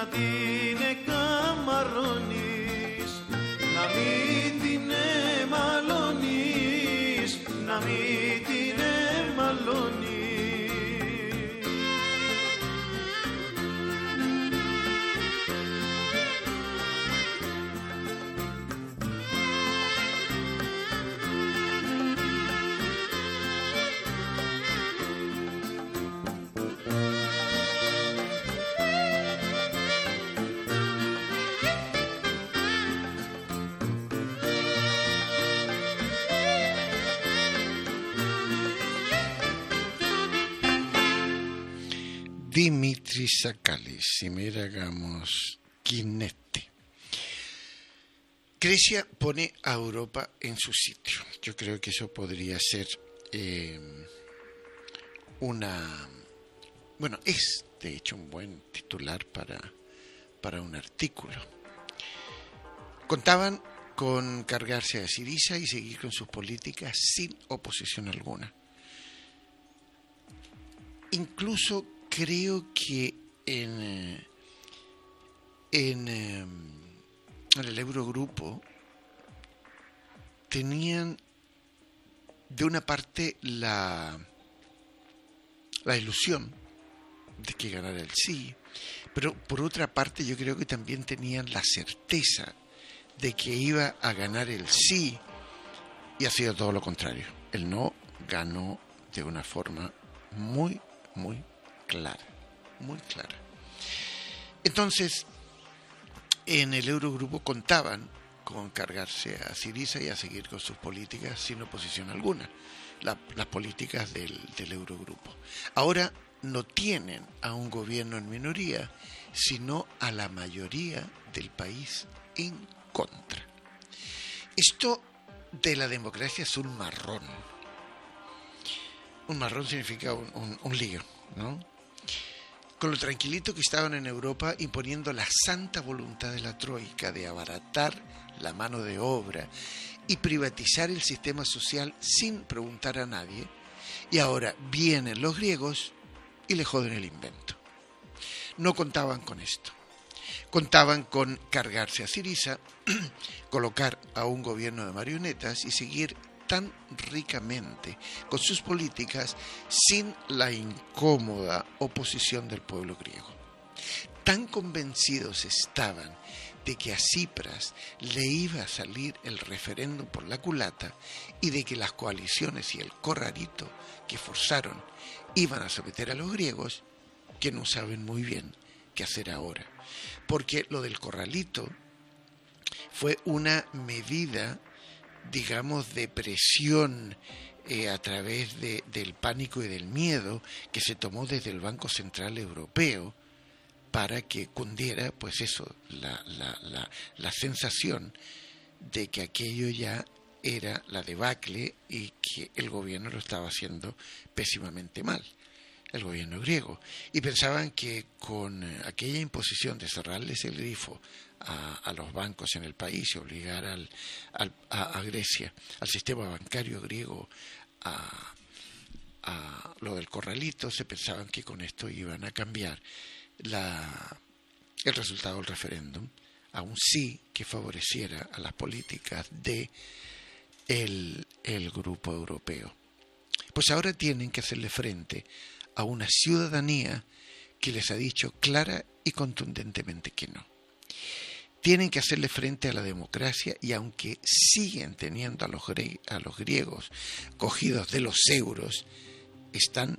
να την εκαμαρώνεις, να μην την εμαλώνεις, να μην την εμαλώνεις. Dimitris Tsakalis, σήμερα gamos Quinete. Grecia pone a Europa en su sitio. Yo creo que eso podría ser eh, una... Bueno, es de hecho un buen titular para, para un artículo. Contaban con cargarse a Syriza y seguir con sus políticas sin oposición alguna. Incluso creo que en, en, en el Eurogrupo tenían de una parte la, la ilusión de que ganara el sí, pero por otra parte yo creo que también tenían la certeza de que iba a ganar el sí, y ha sido todo lo contrario. El no ganó de una forma muy, muy clara, muy clara. Entonces, en el Eurogrupo contaban con cargarse a Syriza y a seguir con sus políticas sin oposición alguna, la, las políticas del, del Eurogrupo. Ahora no tienen a un gobierno en minoría, sino a la mayoría del país en contra. Esto de la democracia es un marrón. Un marrón significa un, un, un lío, ¿no? Con lo tranquilito que estaban en Europa imponiendo la santa voluntad de la Troika de abaratar la mano de obra y privatizar el sistema social sin preguntar a nadie, y ahora vienen los griegos y le joden el invento. No contaban con esto. Contaban con cargarse a Syriza, colocar a un gobierno de marionetas y seguir tan ricamente con sus políticas sin la incómoda oposición del pueblo griego. Tan convencidos estaban de que a Tsipras le iba a salir el referéndum por la culata y de que las coaliciones y el corralito que forzaron iban a someter a los griegos, que no saben muy bien qué hacer ahora. Porque lo del corralito fue una medida, digamos, de presión eh, a través de, del pánico y del miedo que se tomó desde el Banco Central Europeo para que cundiera, pues eso, la, la, la, la sensación de que aquello ya era la debacle y que el gobierno lo estaba haciendo pésimamente mal, el gobierno griego. Y pensaban que con aquella imposición de cerrarles el grifo a, a los bancos en el país y obligar al, al, a, a Grecia, al sistema bancario griego, a, a lo del corralito, se pensaban que con esto iban a cambiar la, el resultado del referéndum a un sí que favoreciera a las políticas de el, el grupo europeo. Pues ahora tienen que hacerle frente a una ciudadanía que les ha dicho clara y contundentemente que no. Tienen que hacerle frente a la democracia, y aunque siguen teniendo a los, gre- a los griegos cogidos de los euros, están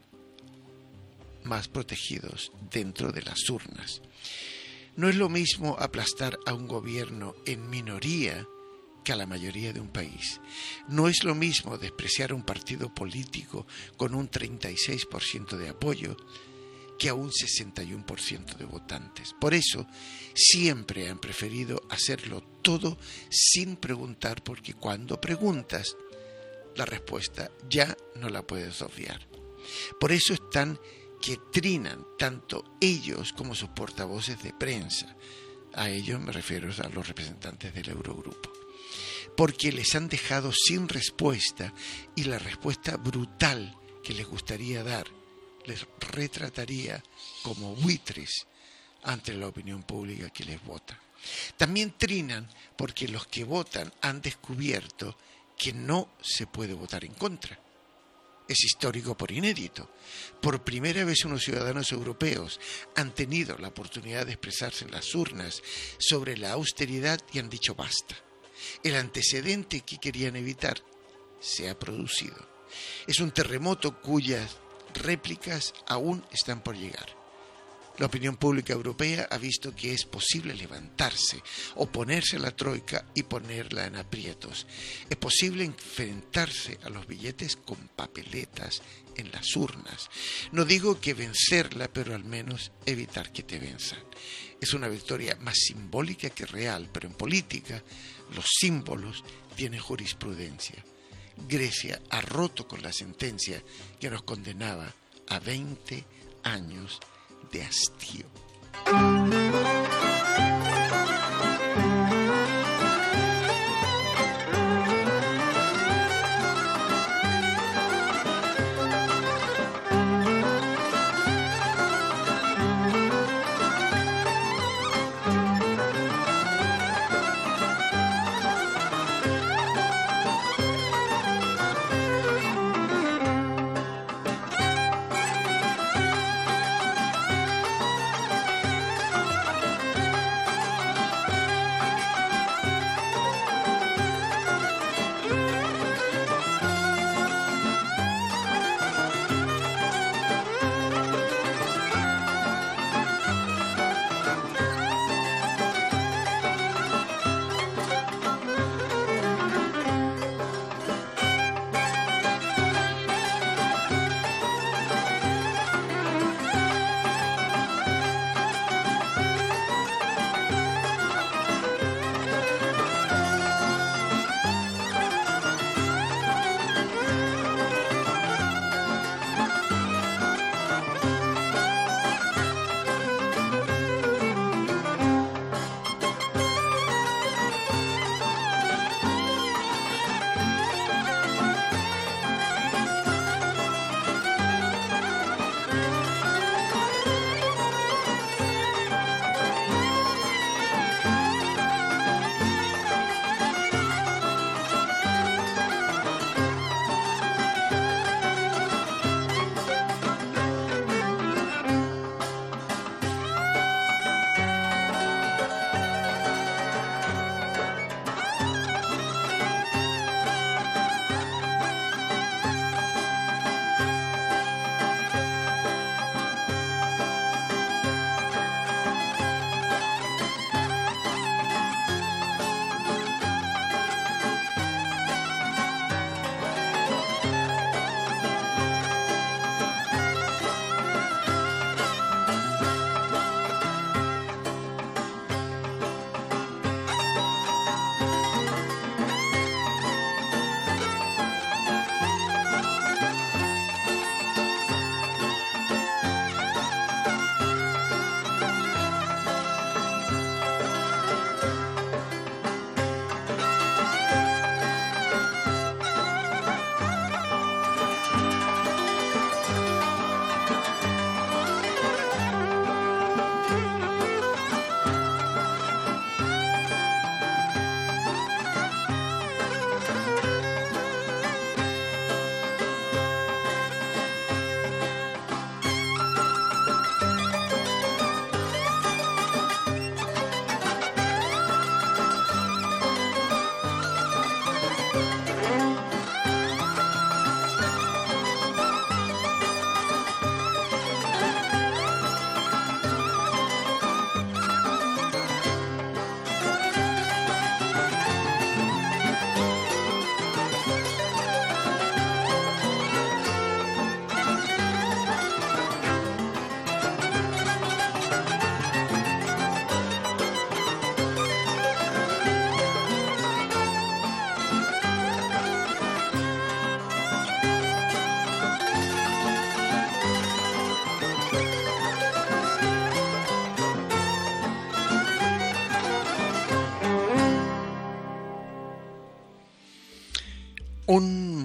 más protegidos dentro de las urnas. No es lo mismo aplastar a un gobierno en minoría que a la mayoría de un país. No es lo mismo despreciar a un partido político con un treinta y seis por ciento de apoyo que a un sesenta y uno por ciento de votantes. Por eso siempre han preferido hacerlo todo sin preguntar, porque cuando preguntas, la respuesta ya no la puedes obviar. Por eso están que trinan tanto ellos como sus portavoces de prensa. A ellos me refiero a los representantes del Eurogrupo. Porque les han dejado sin respuesta, y la respuesta brutal que les gustaría dar les retrataría como buitres ante la opinión pública que les vota. También trinan porque los que votan han descubierto que no se puede votar en contra. Es histórico por inédito. Por primera vez unos ciudadanos europeos han tenido la oportunidad de expresarse en las urnas sobre la austeridad y han dicho basta. El antecedente que querían evitar se ha producido. Es un terremoto cuyas réplicas aún están por llegar. La opinión pública europea ha visto que es posible levantarse, oponerse a la troika y ponerla en aprietos. Es posible enfrentarse a los billetes con papeletas en las urnas. No digo que vencerla, pero al menos evitar que te venzan. Es una victoria más simbólica que real, pero en política los símbolos tienen jurisprudencia. Grecia ha roto con la sentencia que nos condenaba a veinte años de hastío.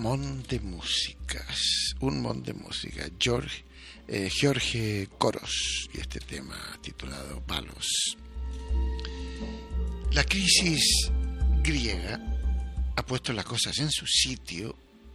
mon de músicas, un mon de música, George, eh, George Coros, y este tema titulado Palos. La crisis griega ha puesto las cosas en su sitio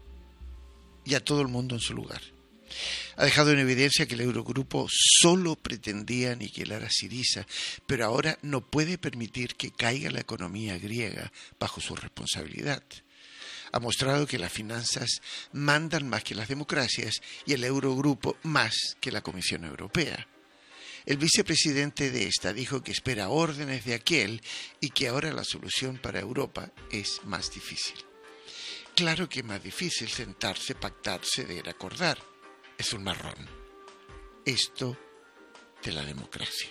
y a todo el mundo en su lugar. Ha dejado en evidencia que el Eurogrupo solo pretendía aniquilar a Syriza, pero ahora no puede permitir que caiga la economía griega bajo su responsabilidad. Ha mostrado que las finanzas mandan más que las democracias y el Eurogrupo más que la Comisión Europea. El vicepresidente de esta dijo que espera órdenes de aquel y que ahora la solución para Europa es más difícil. Claro que es más difícil sentarse, pactar, ceder, acordar. Es un marrón. Esto de la democracia.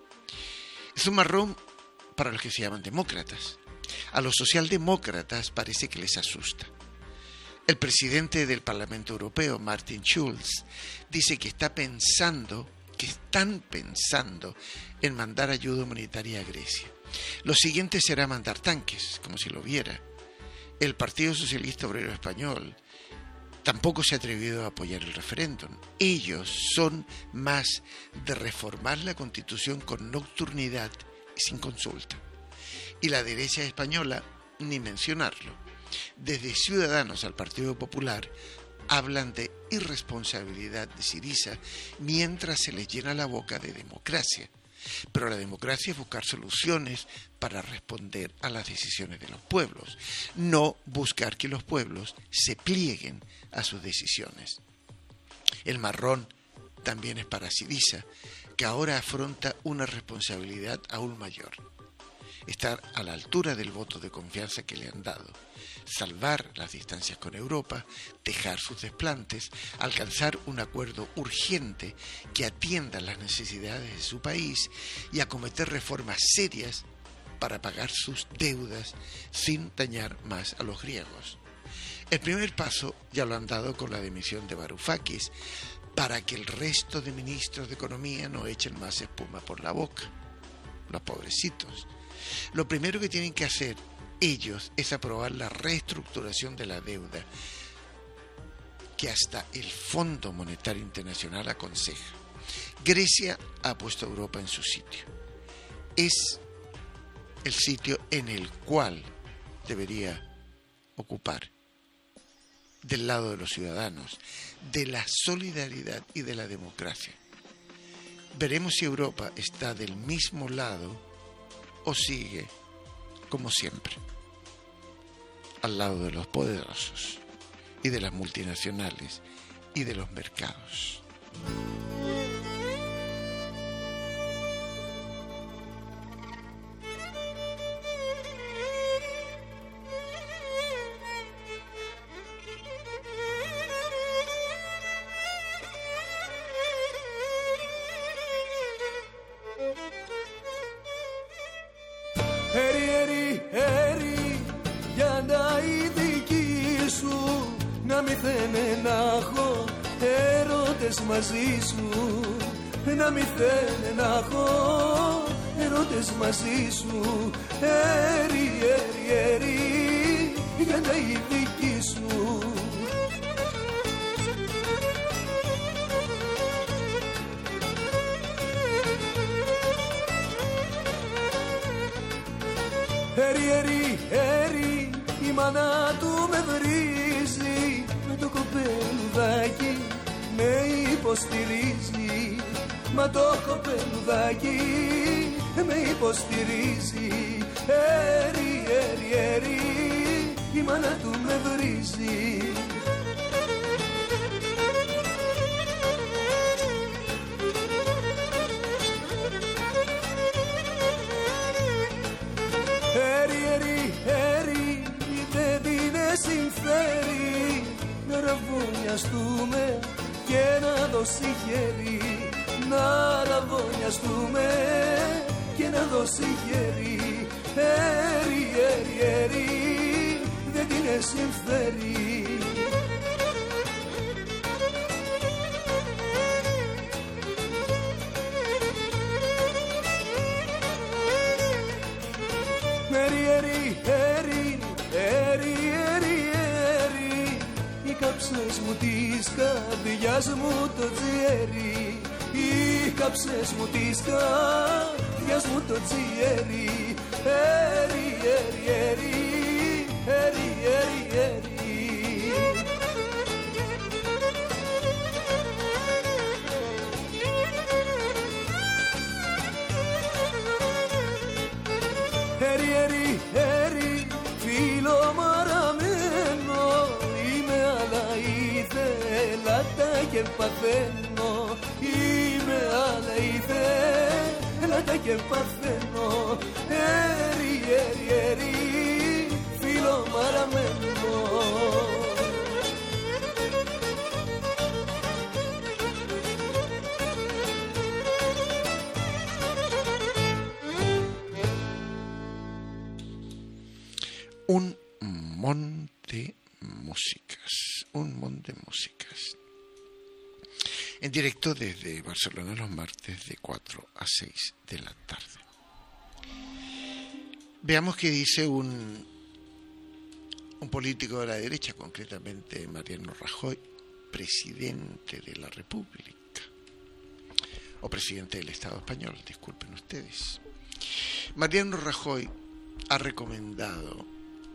Es un marrón para los que se llaman demócratas. A los socialdemócratas parece que les asusta. El presidente del Parlamento Europeo, Martin Schulz, dice que está pensando, que están pensando en mandar ayuda humanitaria a Grecia. Lo siguiente será mandar tanques, como si lo viera. El Partido Socialista Obrero Español tampoco se ha atrevido a apoyar el referéndum. Ellos son más de reformar la Constitución con nocturnidad y sin consulta. Y la derecha española, ni mencionarlo. Desde Ciudadanos al Partido Popular hablan de irresponsabilidad de Syriza mientras se les llena la boca de democracia. Pero la democracia es buscar soluciones para responder a las decisiones de los pueblos, no buscar que los pueblos se plieguen a sus decisiones. El marrón también es para Syriza, que ahora afronta una responsabilidad aún mayor. Estar a la altura del voto de confianza que le han dado, salvar las distancias con Europa, dejar sus desplantes, alcanzar un acuerdo urgente que atienda las necesidades de su país y acometer reformas serias para pagar sus deudas sin dañar más a los griegos. El primer paso ya lo han dado con la dimisión de Varoufakis para que el resto de ministros de Economía no echen más espuma por la boca. Los pobrecitos. Lo primero que tienen que hacer ellos es aprobar la reestructuración de la deuda que hasta el Fondo Monetario Internacional aconseja. Grecia ha puesto a Europa en su sitio. Es el sitio en el cual debería ocupar, del lado de los ciudadanos, de la solidaridad y de la democracia. Veremos si Europa está del mismo lado o sigue, como siempre, al lado de los poderosos y de las multinacionales y de los mercados. Μαζί σου, να μη θέλει να έχω ερώτες μαζί σου. Έρι, έρι, έρι, για να η δική σου. Έρι, έρι, έρι, η μάνα του με βρίζει με το κοπέλουδάκι. Με υποστηρίζει, μα το κοπελουδάκι με υποστηρίζει. Έρι, έρι, έρι, η μάνα του με βρίζει. Έρι, έρι, έρι, δεν την συμφέρει να ραβωνιαστούμε και να δώσει χέρι, να ραβωνιαστούμε και να δώσει χέρι. Έρι, έρι, έρι, δεν την συμφέρει. Έρι, έρι, έρι, έρι, έρι, έρι, κάψες μου της καρδιάς μου το τζιέρι, ή κάψες μου της καρδιάς μου το τζιέρι, έρι, έρι, έρι, έρι, έρι, έρι. Έρι, έρι, έρι, φίλο μαραμένο, είμαι αλλά ήθελα τα και παθαίνω, είμαι αλλά ήθελα τα και παθαίνω, έρι, έρι, έρι, φίλο μαραμένο. Un mon de músicas, un mon de músicas. En directo desde Barcelona los martes de cuatro a seis de la tarde. Veamos qué dice un, un político de la derecha, concretamente Mariano Rajoy, presidente de la República, o presidente del Estado español, disculpen ustedes. Mariano Rajoy ha recomendado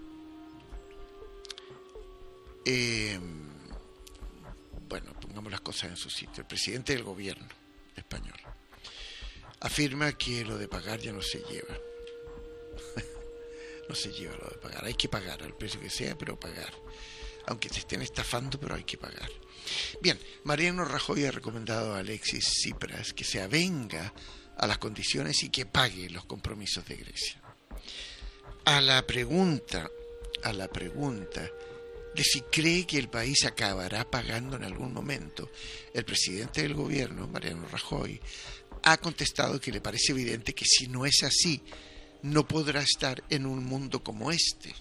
Eh, bueno, pongamos las cosas en su sitio. El presidente del gobierno español afirma que lo de pagar ya no se lleva. No se lleva lo de pagar. Hay que pagar al precio que sea, pero pagar. Aunque te estén estafando, pero hay que pagar. Bien, Mariano Rajoy ha recomendado a Alexis Tsipras que se avenga a las condiciones y que pague los compromisos de Grecia. A la pregunta, a la pregunta de si cree que el país acabará pagando en algún momento, el presidente del gobierno, Mariano Rajoy, ha contestado que le parece evidente que si no es así, no podrá estar en un mundo como este,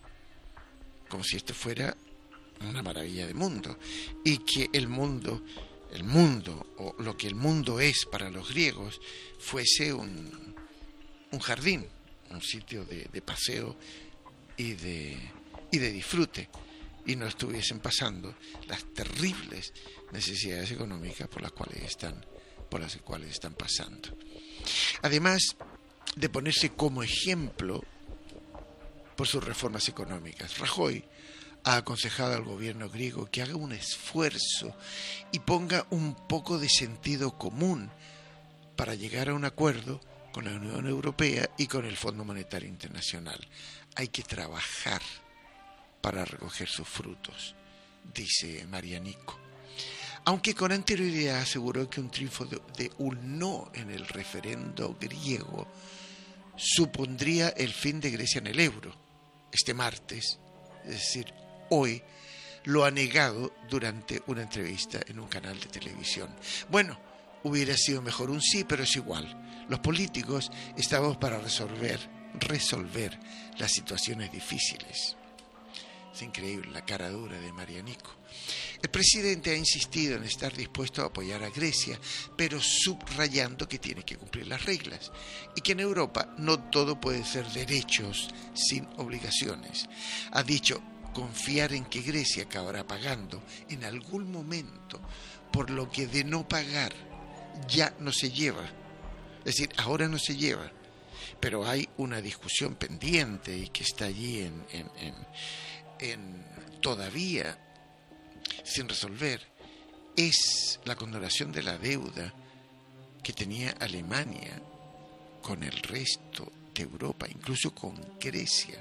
como si este fuera una maravilla de mundo, y que el mundo, el mundo, o lo que el mundo es para los griegos, fuese un, un jardín, un sitio de, de paseo y de, y de disfrute, y no estuviesen pasando las terribles necesidades económicas por las cuales están, por las cuales están pasando. Además de ponerse como ejemplo por sus reformas económicas, Rajoy ha aconsejado al gobierno griego que haga un esfuerzo y ponga un poco de sentido común para llegar a un acuerdo con la Unión Europea y con el Fondo Monetario Internacional. Hay que trabajar para recoger sus frutos, dice Marianico. Aunque con anterioridad aseguró que un triunfo de, de un no en el referendo griego supondría el fin de Grecia en el euro. Este martes, es decir, hoy, lo ha negado durante una entrevista en un canal de televisión. Bueno, hubiera sido mejor un sí, pero es igual. Los políticos estamos para resolver, resolver las situaciones difíciles. Es increíble la cara dura de Marianico. El presidente ha insistido en estar dispuesto a apoyar a Grecia, pero subrayando que tiene que cumplir las reglas y que en Europa no todo puede ser derechos sin obligaciones. Ha dicho confiar en que Grecia acabará pagando en algún momento, por lo que de no pagar ya no se lleva. Es decir, ahora no se lleva, pero hay una discusión pendiente y que está allí en... en, en En, todavía sin resolver, es la condonación de la deuda que tenía Alemania con el resto de Europa, incluso con Grecia,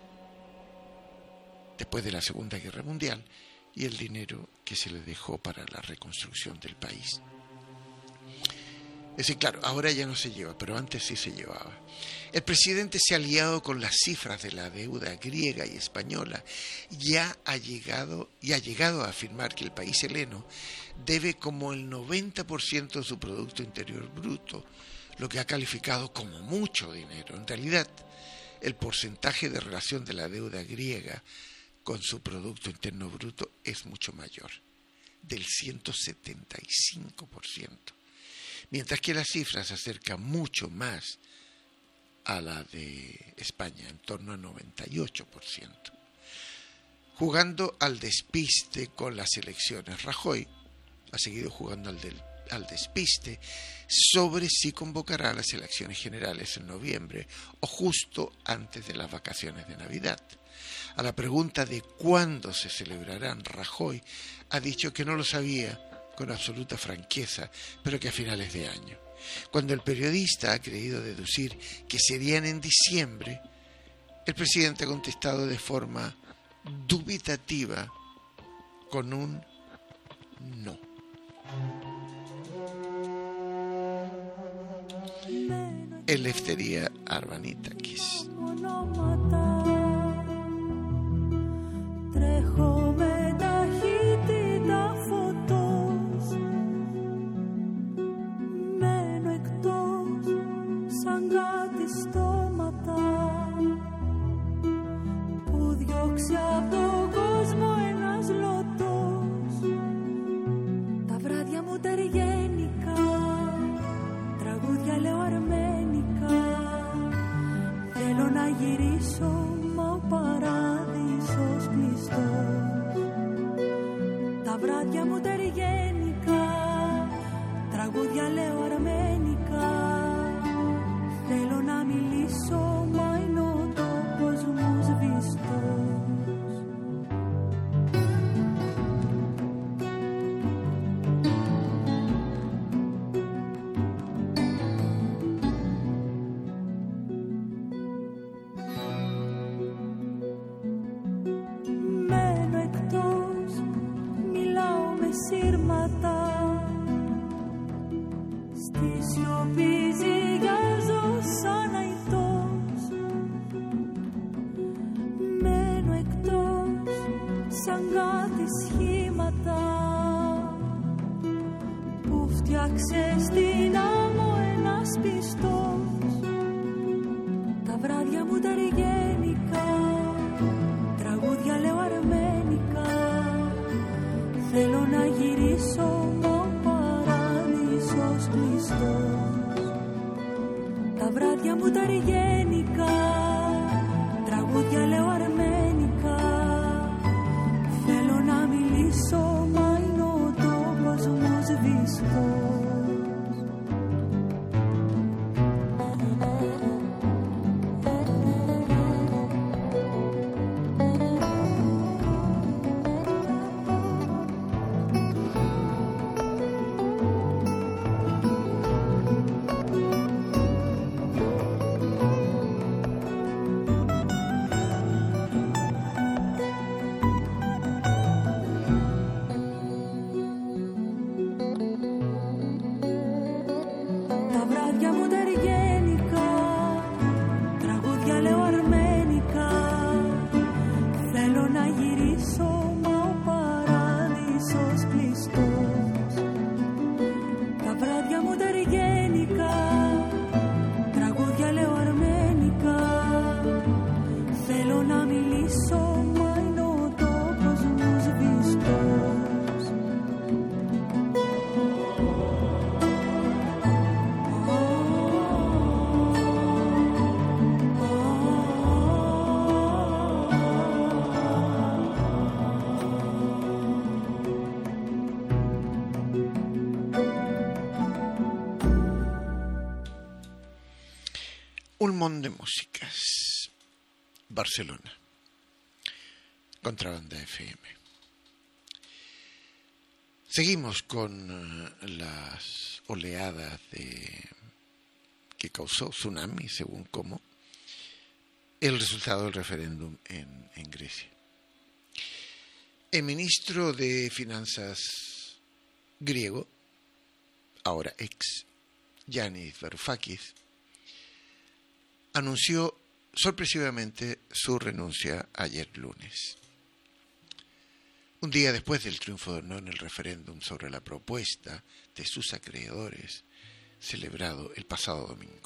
después de la Segunda Guerra Mundial, y el dinero que se le dejó para la reconstrucción del país. Es decir, claro, ahora ya no se lleva, pero antes sí se llevaba. El presidente se ha aliado con las cifras de la deuda griega y española. Ya ha llegado, y ha llegado a afirmar que el país heleno debe como el noventa por ciento de su Producto Interior Bruto, lo que ha calificado como mucho dinero. En realidad, el porcentaje de relación de la deuda griega con su Producto Interno Bruto es mucho mayor, del ciento setenta y cinco por ciento. Mientras que la cifra se acerca mucho más a la de España, en torno al noventa y ocho por ciento. jugando al despiste con las elecciones. Rajoy ha seguido jugando al, del, al despiste sobre si convocará a las elecciones generales en noviembre o justo antes de las vacaciones de Navidad. A la pregunta de cuándo se celebrarán, Rajoy ha dicho que no lo sabía con absoluta franqueza, pero que a finales de año. Cuando el periodista ha creído deducir que serían en diciembre, el presidente ha contestado de forma dubitativa con un no. Ελευθερία Αρβανίτακης. Τρέχω με ταχύτητα φωτός, μένω εκτός σαν κάτι στόματα που διώξει από τον κόσμο ένας λωτός. Τα βράδια μου τεργένικα, τραγούδια λέω αρμένικα, θέλω να γυρίσω μα ο παράδεισος κλειστός. Τα βράδια μου τεργένικα, τραγούδια λέω αρμένικα, θέλω να μιλήσω μα είναι ο τόπος μου σβηστός. Στην άμμο ένας πιστός. Τα βράδια μου τεργένικα, τραγούδια λέω αρμένικα, θέλω να γυρίσω μα ο παράδεισος κλειστός. Τα βράδια μου τεργένικα, τραγούδια λέω αρμένικα, θέλω να μιλήσω μα είναι ο τόπος μου σβηστός. Un mundo de músicas. Barcelona. Contrabanda F M. Seguimos con uh, las oleadas de que causó tsunami, según cómo, el resultado del referéndum en, en Grecia. El ministro de Finanzas griego, ahora ex, Yanis Varoufakis, anunció sorpresivamente su renuncia ayer lunes. Un día después del triunfo de no en el referéndum sobre la propuesta de sus acreedores, celebrado el pasado domingo.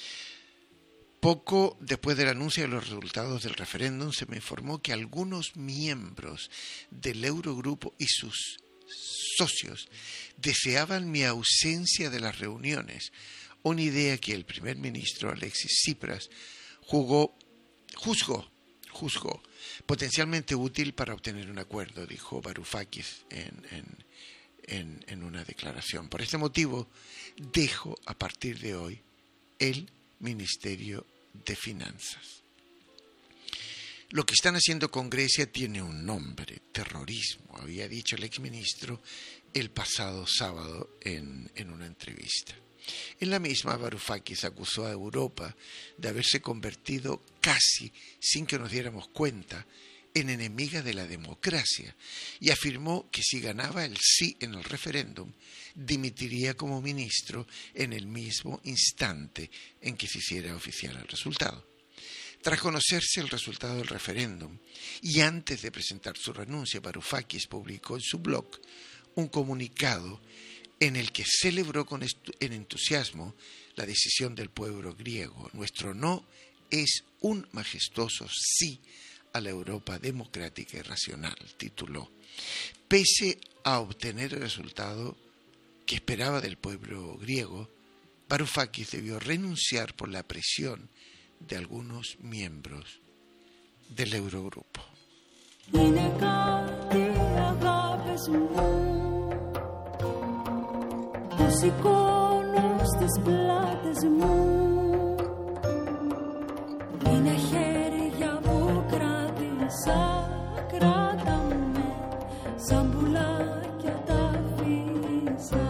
Poco después del anuncio de los resultados del referéndum, se me informó que algunos miembros del Eurogrupo y sus socios deseaban mi ausencia de las reuniones, una idea que el primer ministro Alexis Tsipras jugó, juzgó, juzgó potencialmente útil para obtener un acuerdo, dijo Varoufakis en, en, en, en una declaración. Por este motivo, dejo a partir de hoy el Ministerio de Finanzas. Lo que están haciendo con Grecia tiene un nombre: terrorismo, había dicho el exministro el pasado sábado en, en una entrevista. En la misma, Varoufakis acusó a Europa de haberse convertido casi sin que nos diéramos cuenta en enemiga de la democracia y afirmó que si ganaba el sí en el referéndum, dimitiría como ministro en el mismo instante en que se hiciera oficial el resultado. Tras conocerse el resultado del referéndum y antes de presentar su renuncia, Varoufakis publicó en su blog un comunicado en el que celebró con entusiasmo la decisión del pueblo griego. Nuestro no es un majestuoso sí a la Europa democrática y racional, tituló. Pese a obtener el resultado que esperaba del pueblo griego, Varoufakis debió renunciar por la presión de algunos miembros del Eurogrupo. Που σηκώνω στις πλάτες μου, είναι χέρια που κράτησα, κράτα με σαν πουλάκια τα αφήσα.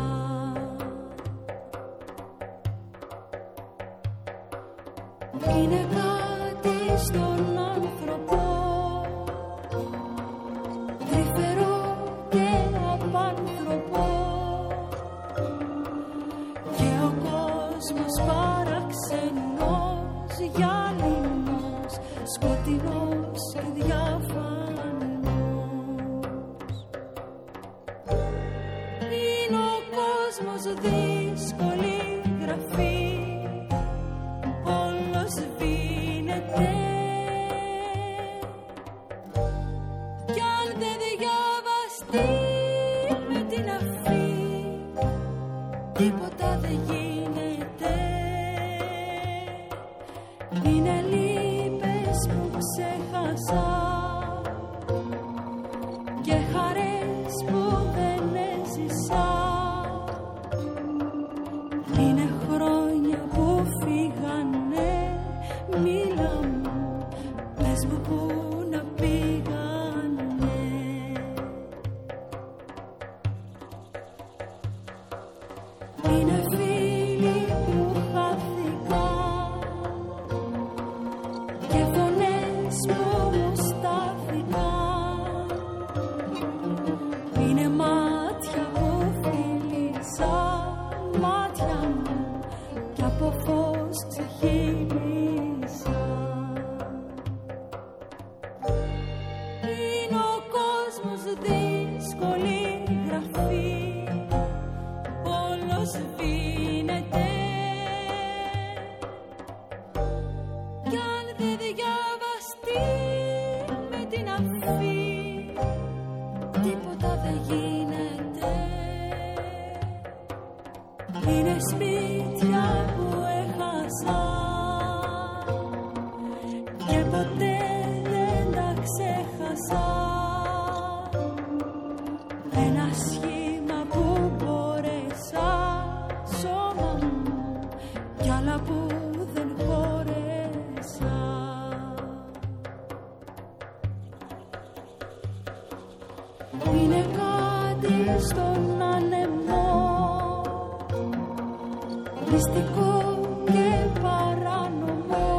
Είναι κάτι στον άνθρωπο τρυφερό και απάνθρωπο, παραξενός, γυάλινος, σκοτεινός και διαφανός. Είναι ο κόσμος δύσκολη γραφή, όλος σβήνεται κι αν δεν διαβαστεί με την αφή, τίποτα δεν γίνεται. Είναι λύπες που ξέχασα και χαρές που δεν έζησα. Είναι χρόνια που φύγανε, μίλα μου, πες μου που να πήγανε. Είναι φίλοι που χάθηκα και φωνές που μου στάθηκαν. Είναι μάτια που φίλησα, μάτια μου κι από φως ξεχύλισα. Είναι ο κόσμος δύσκολη γραφή, όλος σβήνεται κι αν δεν διαβαστεί με την αφή, τίποτα δεν γίνεται. Είναι σπίτια που έχασα και ποτέ δεν τα ξέχασα. Ένα σχήμα που μπόρεσα, σώμα μου κι άλλα που δεν χώρεσα. Είναι κάτι στον άνεμο, μυστικό και παράνομο,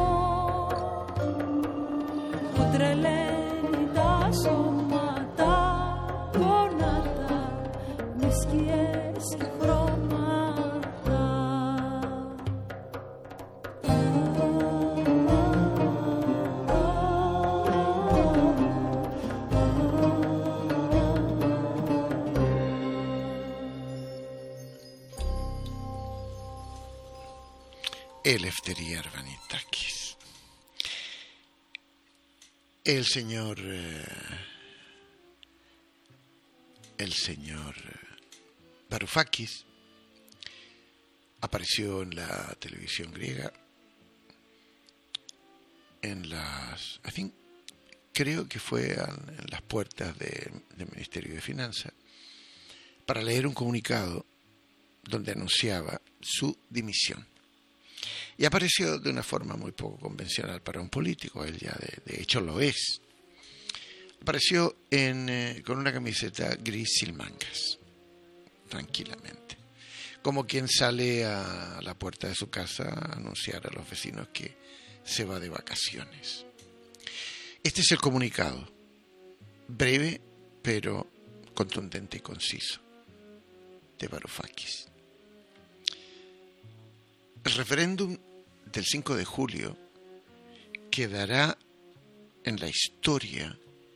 που τρελαίνει τα σώματα γόνατα με σκιές και χρώματα. Eleftheria Arvanitakis. El señor eh, el señor Varoufakis apareció en la televisión griega en las I think creo que fue en las puertas de, del Ministerio de Finanzas, para leer un comunicado donde anunciaba su dimisión. Y apareció de una forma muy poco convencional para un político, él ya de, de hecho lo es. Apareció en, eh, con una camiseta gris sin mangas, tranquilamente, como quien sale a la puerta de su casa a anunciar a los vecinos que se va de vacaciones. Este es el comunicado, breve pero contundente y conciso, de Varoufakis. El referéndum del cinco de julio quedará en la historia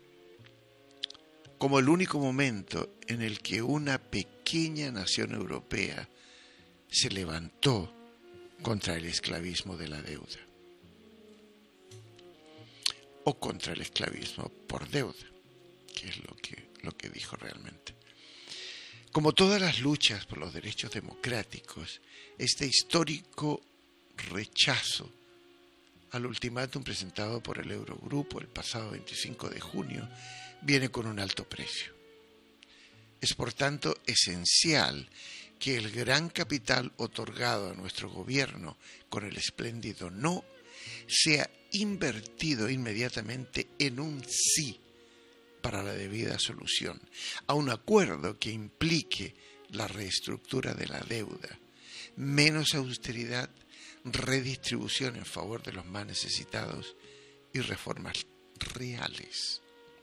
como el único momento en el que una pequeña nación europea se levantó contra el esclavismo de la deuda, o contra el esclavismo por deuda, que es lo que, lo que dijo realmente. Como todas las luchas por los derechos democráticos, este histórico rechazo al ultimátum presentado por el Eurogrupo el pasado veinticinco de junio viene con un alto precio. Es por tanto esencial que el gran capital otorgado a nuestro gobierno con el espléndido no sea invertido inmediatamente en un sí para la debida solución, a un acuerdo que implique la reestructura de la deuda, menos austeridad, redistribución en favor de los más necesitados y reformas reales.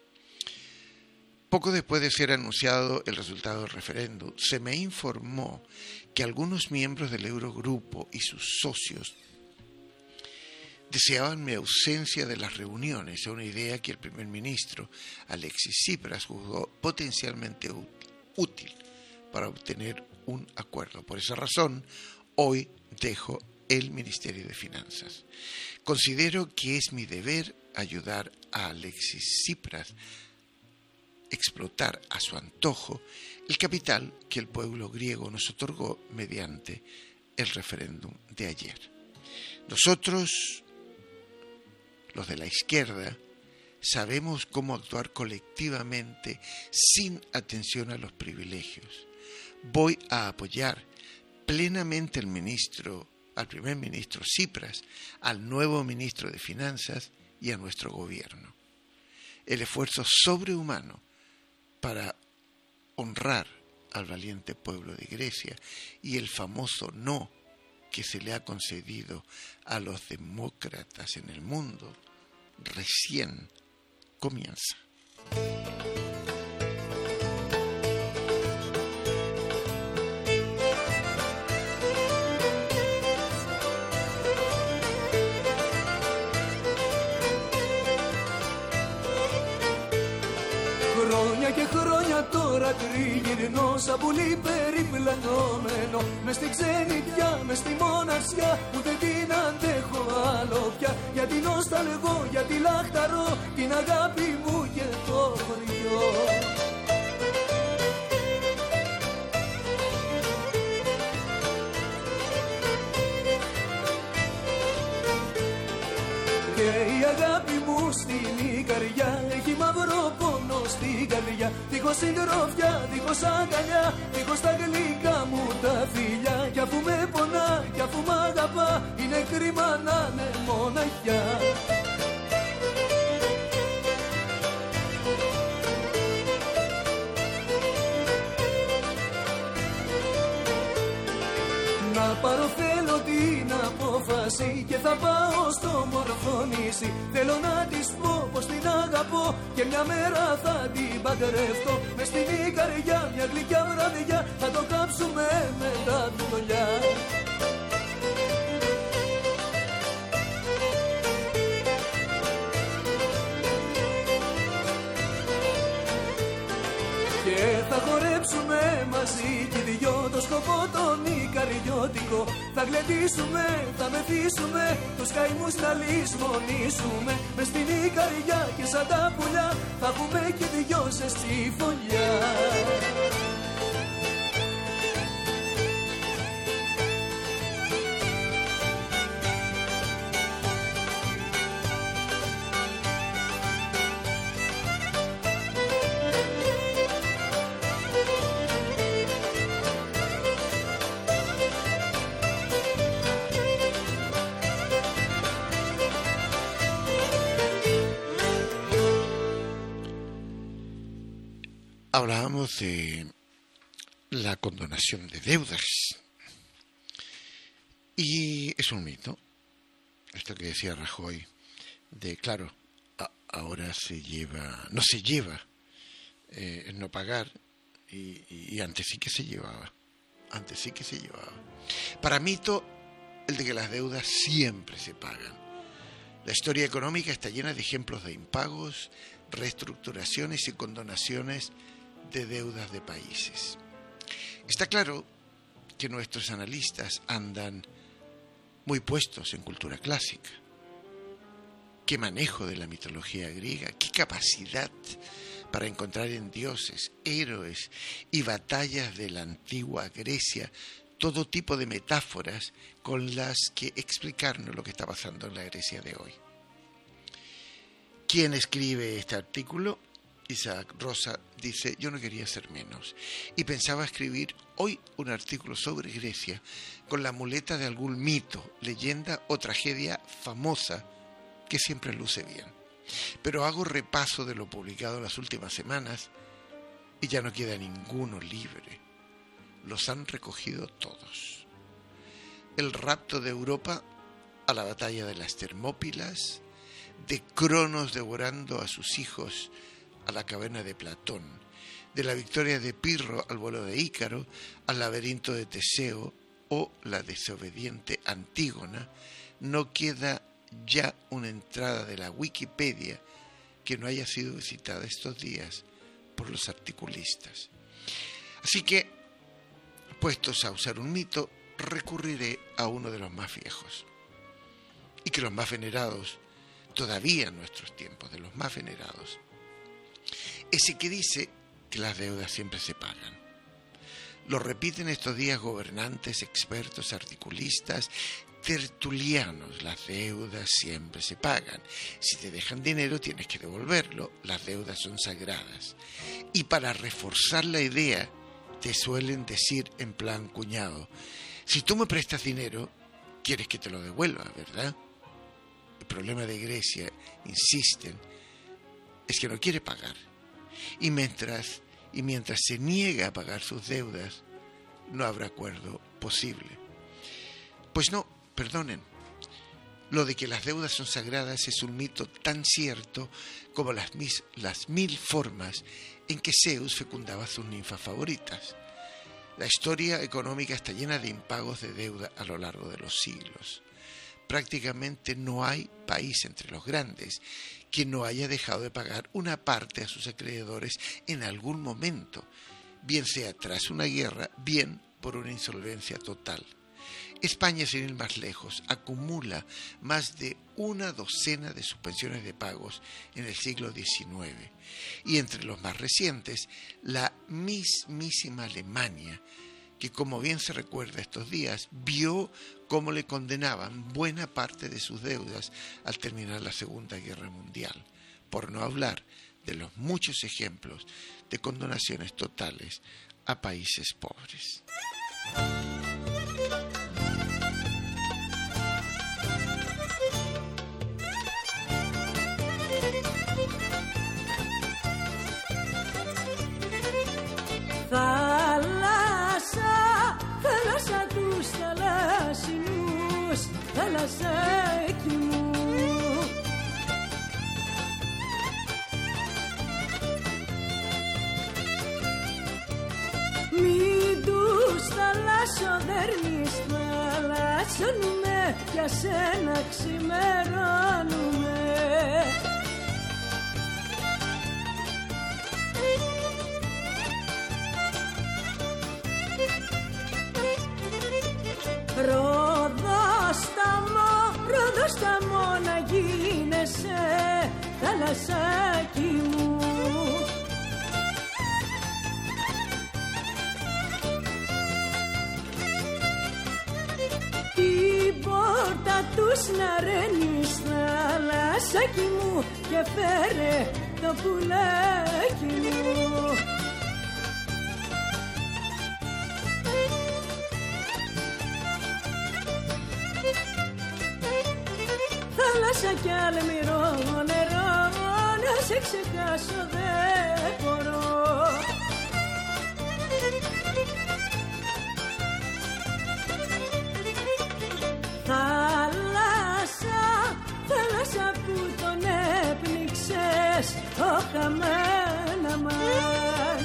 Poco después de ser anunciado el resultado del referéndum, se me informó que algunos miembros del Eurogrupo y sus socios deseaban mi ausencia de las reuniones, una idea que el primer ministro Alexis Tsipras juzgó potencialmente útil para obtener un acuerdo. Por esa razón, hoy dejo el Ministerio de Finanzas. Considero que es mi deber ayudar a Alexis Tsipras explotar a su antojo el capital que el pueblo griego nos otorgó mediante el referéndum de ayer. Nosotros, los de la izquierda, sabemos cómo actuar colectivamente sin atención a los privilegios. Voy a apoyar plenamente al ministro, al primer ministro Tsipras, al nuevo ministro de Finanzas y a nuestro gobierno. El esfuerzo sobrehumano para honrar al valiente pueblo de Grecia y el famoso no que se le ha concedido a los demócratas en el mundo recién comienza. Χρόνια και χρόνια τώρα τριγυρνώ σαν πουλί περιπλανωμένο μες στη ξενιτιά, μες στη μοναξιά ούτε την αντέχω άλλο πια γιατί νοσταλγώ, γιατί λαχταρώ την αγάπη μου και το χωριό. Και η αγάπη μου στην Ικαριά έχει μαύρο πόνο στην καρδιά. Δίχως συντροφιά, δίχως αγκαλιά, δίχως τα γλυκά μου τα φιλιά. Κι αφού με πονά, κι αφού μ' αγαπά, είναι κρίμα να είναι μοναχιά. Να πάρω θέλω την απόφαση και θα πάω στο Μορφωνήσι. Θέλω να της πω πως την αγαπώ και μια μέρα θα την παντρευτώ. Μες στην Ικαριά μια γλυκιά βραδιά θα το κάψουμε με τα δουλειά. Και θα χορέψουμε μαζί κι οι δυο το σκοπό τον Ικαριώτικο. Θα γλεντήσουμε, θα μεθύσουμε, τους καημούς να λησμονήσουμε. Μες στην Ικαριά και σαν τα πουλιά θα έχουμε κι οι δυο ζεστή φωλιά. hablábamos de la condonación de deudas. Y es un mito, esto que decía Rajoy, de claro, a, ahora se lleva, no se lleva eh, el no pagar, y, y antes sí que se llevaba, antes sí que se llevaba. Para mito, el de que las deudas siempre se pagan. La historia económica está llena de ejemplos de impagos, reestructuraciones y condonaciones de deudas de países. Está claro que nuestros analistas andan muy puestos en cultura clásica. Qué manejo de la mitología griega, qué capacidad para encontrar en dioses, héroes y batallas de la antigua Grecia todo tipo de metáforas con las que explicarnos lo que está pasando en la Grecia de hoy. ¿Quién escribe este artículo? Isaac Rosa dice: yo no quería ser menos y pensaba escribir hoy un artículo sobre Grecia con la muleta de algún mito, leyenda o tragedia famosa que siempre luce bien. Pero hago repaso de lo publicado en las últimas semanas y ya no queda ninguno libre. Los han recogido todos. El rapto de Europa a la batalla de las Termópilas, de Cronos devorando a sus hijos a la caverna de Platón, de la victoria de Pirro al vuelo de Ícaro, al laberinto de Teseo o la desobediente Antígona, no queda ya una entrada de la Wikipedia que no haya sido visitada estos días por los articulistas. Así que, puestos a usar un mito, recurriré a uno de los más viejos y que los más venerados, todavía en nuestros tiempos, de los más venerados, ese que dice que las deudas siempre se pagan. Lo repiten estos días gobernantes, expertos, articulistas, tertulianos. Las deudas siempre se pagan. Si te dejan dinero tienes que devolverlo. Las deudas son sagradas. Y para reforzar la idea te suelen decir en plan cuñado: si tú me prestas dinero, quieres que te lo devuelva, ¿verdad? El problema de Grecia, insisten, es que no quiere pagar. Y mientras, y mientras se niega a pagar sus deudas, no habrá acuerdo posible. Pues no, perdonen. Lo de que las deudas son sagradas es un mito tan cierto como las, mis, las mil formas en que Zeus fecundaba a sus ninfas favoritas. La historia económica está llena de impagos de deuda a lo largo de los siglos. Prácticamente no hay país entre los grandes que no haya dejado de pagar una parte a sus acreedores en algún momento, bien sea tras una guerra, bien por una insolvencia total. España, sin ir más lejos, acumula más de una docena de suspensiones de pagos en el siglo diecinueve. Y entre los más recientes, la mismísima Alemania, que como bien se recuerda estos días, vio cómo le condenaban buena parte de sus deudas al terminar la Segunda Guerra Mundial, por no hablar de los muchos ejemplos de condonaciones totales a países pobres. Θάλασσα, θάλασσα τους θαλάσσινους, θάλασσάκι μου. Μην τους θαλάσσοδέρνεις, θαλάσσονουμε, για σένα ξημερώνουμε. Ροδόσταμο, ροδόσταμο να γίνεσαι, θάλασσάκι μου. Την πόρτα τους να ρένεις, θάλασσάκι μου, και φέρε το πουλάκι μου. Θάλασσα κι αλμυρό νερό, να σε ξεχάσω δεν μπορώ. χαμένα μαν.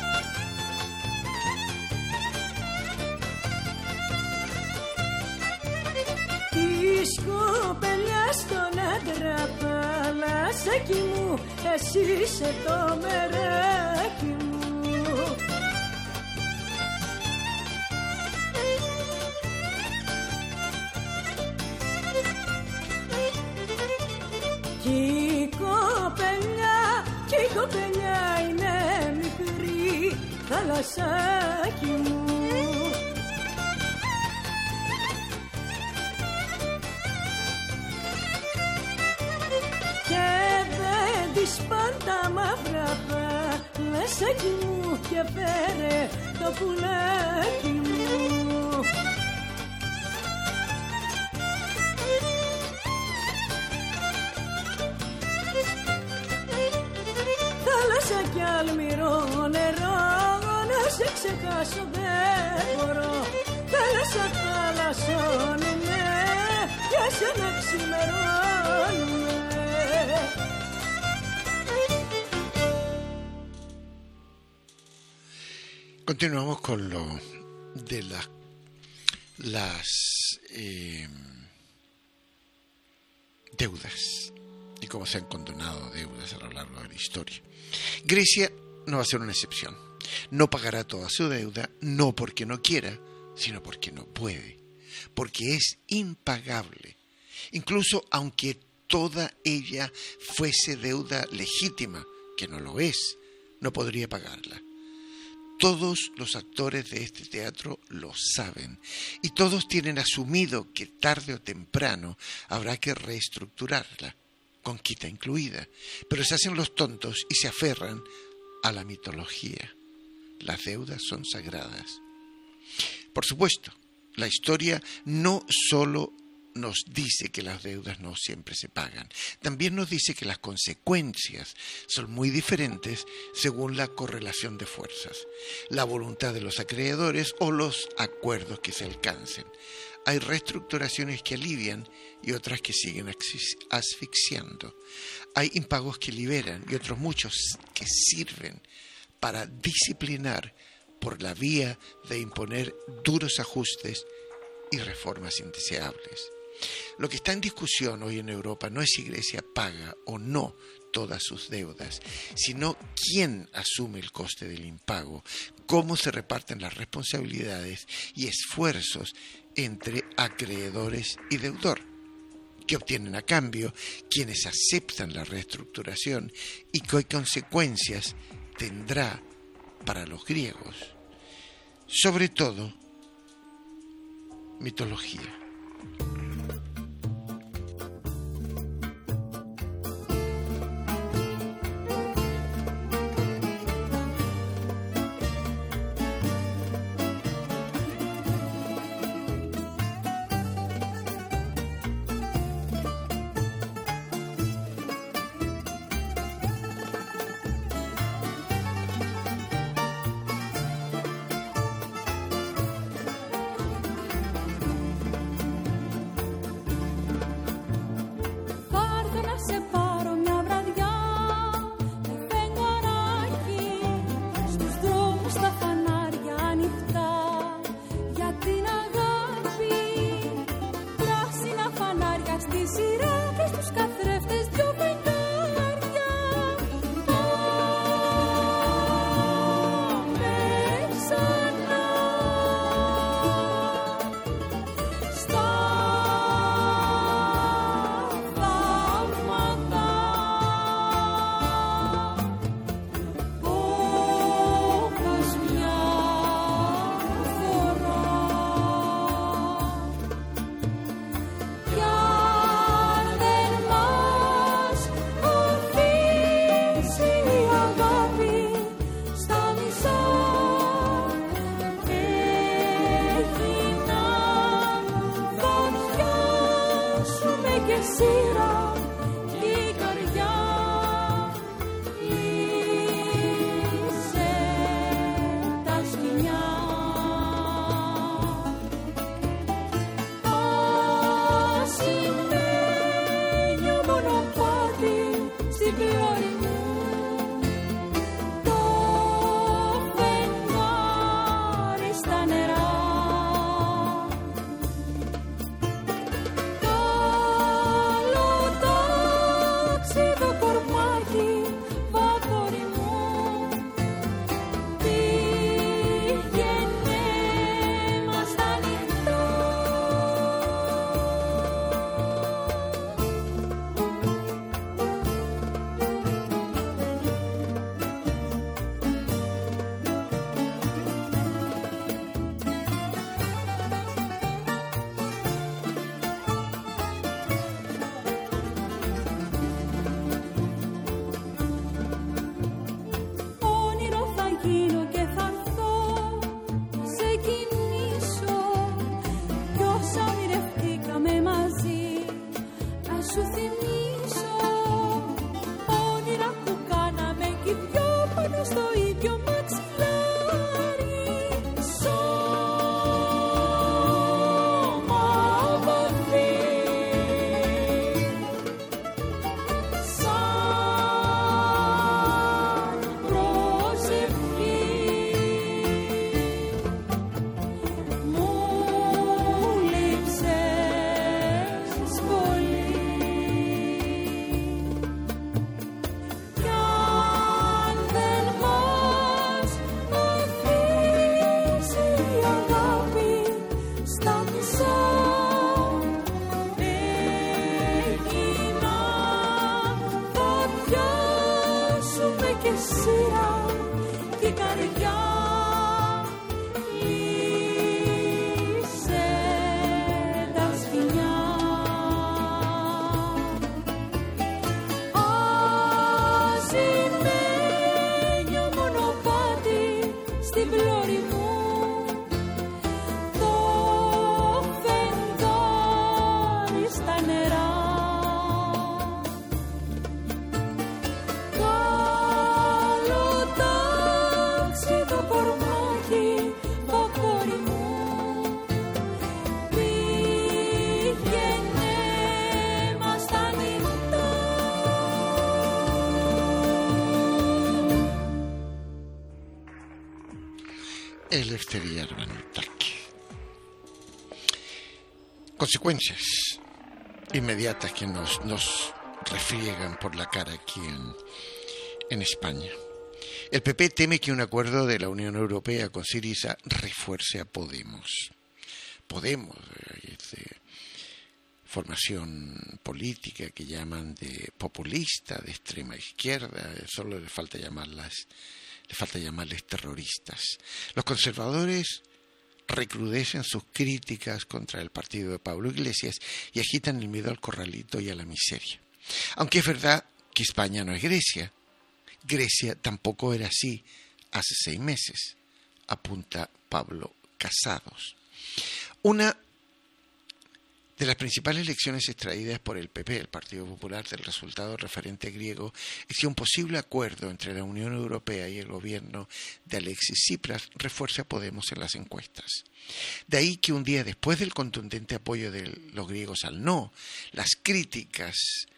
Της κοπελιάς στον άντρα παλασάκι μου, εσύ είσαι το μεράκι μου. Κι η κοπελιά, κι η κοπελιά είναι μικρή, θαλασσάκι μου. Και δεν της παν τα μαύρα παλασσάκι μου και φέρε το πουλάκι μου. Θάλασσα κι αλμυρό νερό, να σε ξεχάσω δεν μπορώ. Θάλασσα, θάλασσόνουνε, για σένα ξημερώνουμε. Continuamos con lo de la, las eh, deudas y cómo se han condonado deudas a lo largo de la historia. Grecia no va a ser una excepción. No pagará toda su deuda, no porque no quiera, sino porque no puede, porque es impagable. Incluso aunque toda ella fuese deuda legítima, que no lo es, no podría pagarla. Todos los actores de este teatro lo saben y todos tienen asumido que tarde o temprano habrá que reestructurarla, con quita incluida, pero se hacen los tontos y se aferran a la mitología. Las deudas son sagradas. Por supuesto, la historia no solo nos dice que las deudas no siempre se pagan, también nos dice que las consecuencias son muy diferentes según la correlación de fuerzas, la voluntad de los acreedores o los acuerdos que se alcancen. Hay reestructuraciones que alivian y otras que siguen asfixiando. Hay impagos que liberan y otros muchos que sirven para disciplinar por la vía de imponer duros ajustes y reformas indeseables. Lo que está en discusión hoy en Europa no es si Grecia paga o no todas sus deudas, sino quién asume el coste del impago, cómo se reparten las responsabilidades y esfuerzos entre acreedores y deudor, qué obtienen a cambio, quienes aceptan la reestructuración y qué consecuencias tendrá para los griegos. Sobre todo, mitología. Στην πλώρη μου Eleftheria Arbanutaki. Consecuencias inmediatas que nos, nos refriegan por la cara aquí en, en España. El P P teme que un acuerdo de la Unión Europea con Syriza refuerce a Podemos. Podemos, es de formación política que llaman de populista, de extrema izquierda, solo le falta llamarlas, le falta llamarles terroristas. Los conservadores recrudecen sus críticas contra el partido de Pablo Iglesias y agitan el miedo al corralito y a la miseria. Aunque es verdad que España no es Grecia, Grecia tampoco era así hace seis meses, apunta Pablo Casados. Una de las principales lecciones extraídas por el P P, el Partido Popular, del resultado del referente griego es que un posible acuerdo entre la Unión Europea y el gobierno de Alexis Tsipras refuerce a Podemos en las encuestas. De ahí que un día después del contundente apoyo de los griegos al no, las críticas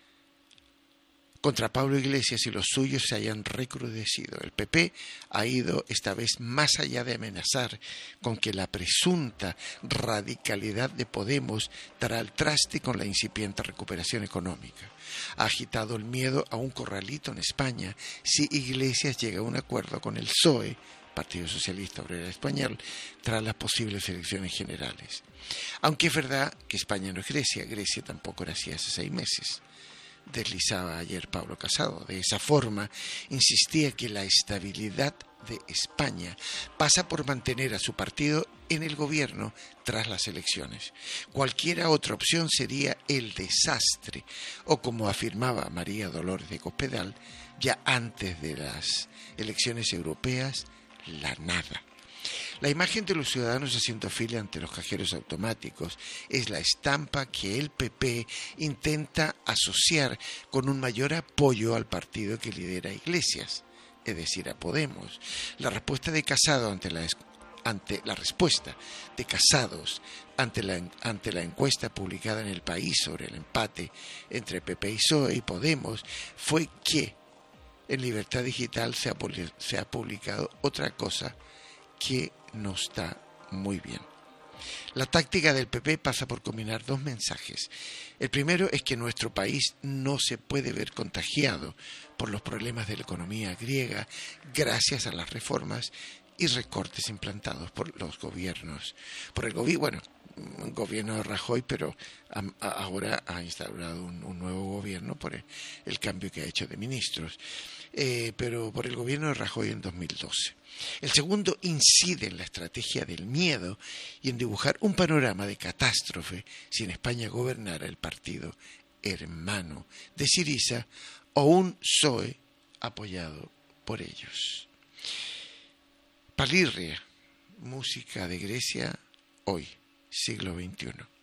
contra Pablo Iglesias y los suyos se hayan recrudecido. El P P ha ido esta vez más allá de amenazar con que la presunta radicalidad de Podemos dará al traste con la incipiente recuperación económica. Ha agitado el miedo a un corralito en España si Iglesias llega a un acuerdo con el P S O E, Partido Socialista Obrero Español, tras las posibles elecciones generales. Aunque es verdad que España no es Grecia, Grecia tampoco era así hace seis meses. Deslizaba ayer Pablo Casado. De esa forma, insistía que la estabilidad de España pasa por mantener a su partido en el gobierno tras las elecciones. Cualquier otra opción sería el desastre, o como afirmaba María Dolores de Cospedal, ya antes de las elecciones europeas, la nada. La imagen de los ciudadanos haciendo fila ante los cajeros automáticos es la estampa que el P P intenta asociar con un mayor apoyo al partido que lidera Iglesias, es decir, a Podemos. La respuesta de Casado ante la, ante la respuesta de Casados ante la, ante la encuesta publicada en El País sobre el empate entre P P y P S O E y Podemos fue que en Libertad Digital se ha, se ha publicado otra cosa que no está muy bien. La táctica del P P pasa por combinar dos mensajes. El primero es que nuestro país no se puede ver contagiado por los problemas de la economía griega gracias a las reformas y recortes implantados por los gobiernos. Por el gobierno, bueno, un gobierno de Rajoy, pero a, a, ahora ha instaurado un, un nuevo gobierno por el, el cambio que ha hecho de ministros. Eh, pero por el gobierno de Rajoy en dos mil doce. El segundo incide en la estrategia del miedo y en dibujar un panorama de catástrofe si en España gobernara el partido hermano de Syriza o un P S O E apoyado por ellos. Palirria, música de Grecia hoy, siglo veintiuno.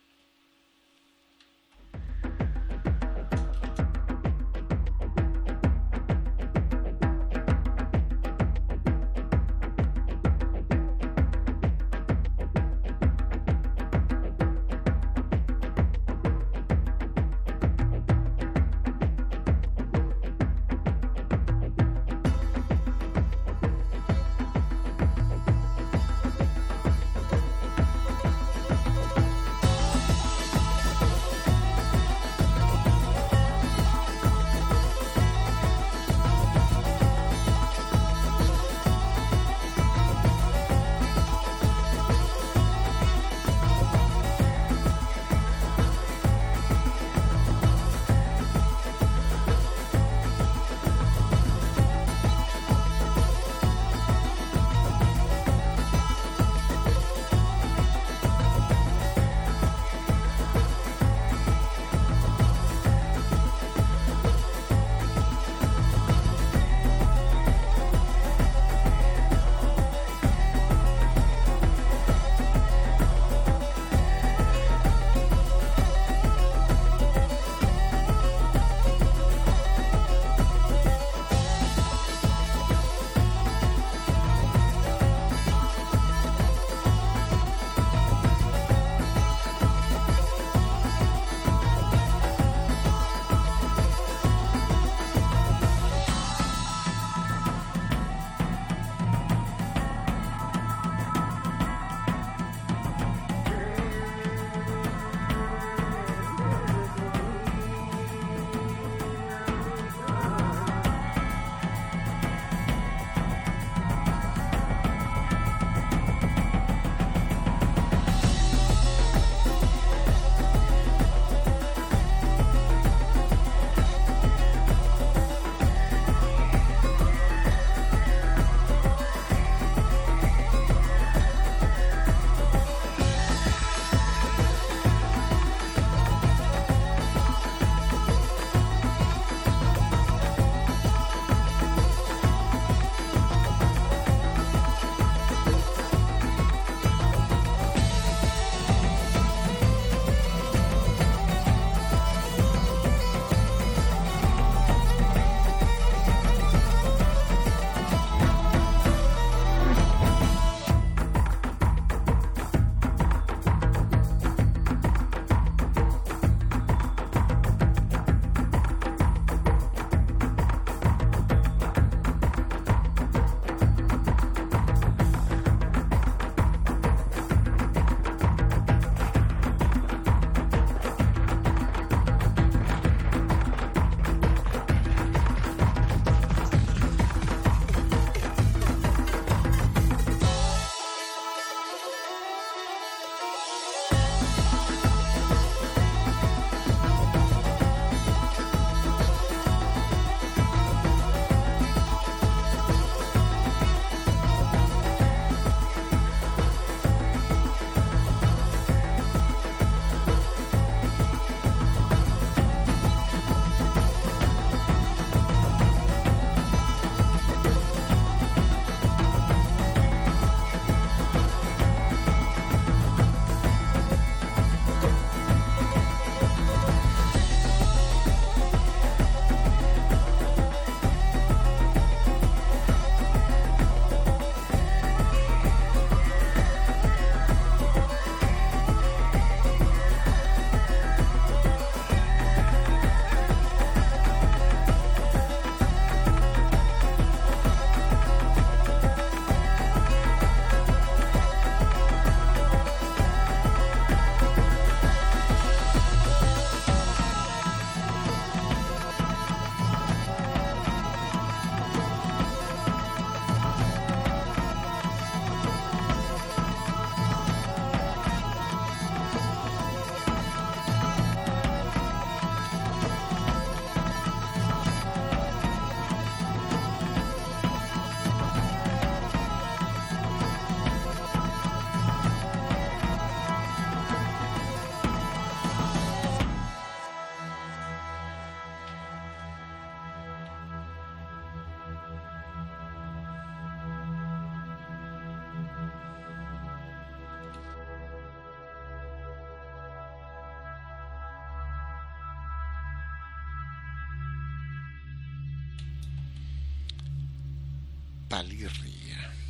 Palirria.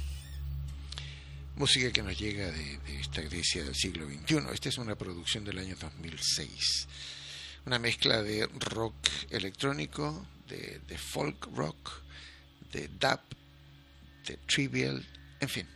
Música que nos llega de, de esta Grecia del siglo veintiuno. Esta es una producción del año dos mil seis. Una mezcla de rock electrónico, de, de folk rock, de dub, de trivial, en fin.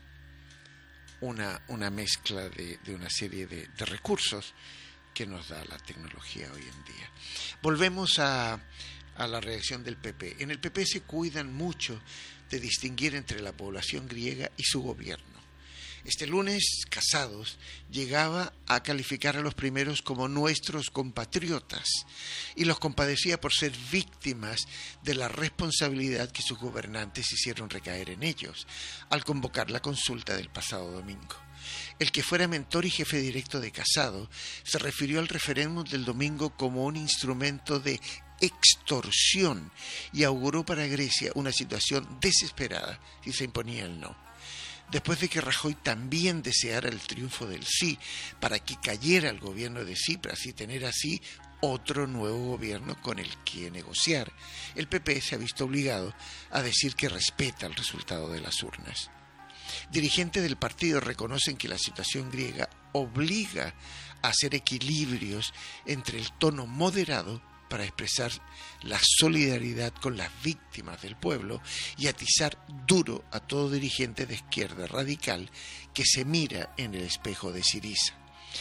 Una, una mezcla de, de una serie de, de recursos que nos da la tecnología hoy en día. Volvemos a, a la reacción del P P. En el P P se cuidan mucho de distinguir entre la población griega y su gobierno. Este lunes, Casados llegaba a calificar a los primeros como nuestros compatriotas y los compadecía por ser víctimas de la responsabilidad que sus gobernantes hicieron recaer en ellos al convocar la consulta del pasado domingo. El que fuera mentor y jefe directo de Casado se refirió al referéndum del domingo como un instrumento de extorsión y auguró para Grecia una situación desesperada si se imponía el no. Después de que Rajoy también deseara el triunfo del sí para que cayera el gobierno de Tsipras y tener así otro nuevo gobierno con el que negociar, el P P se ha visto obligado a decir que respeta el resultado de las urnas. Dirigentes del partido reconocen que la situación griega obliga a hacer equilibrios entre el tono moderado para expresar la solidaridad con las víctimas del pueblo y atizar duro a todo dirigente de izquierda radical que se mira en el espejo de Syriza.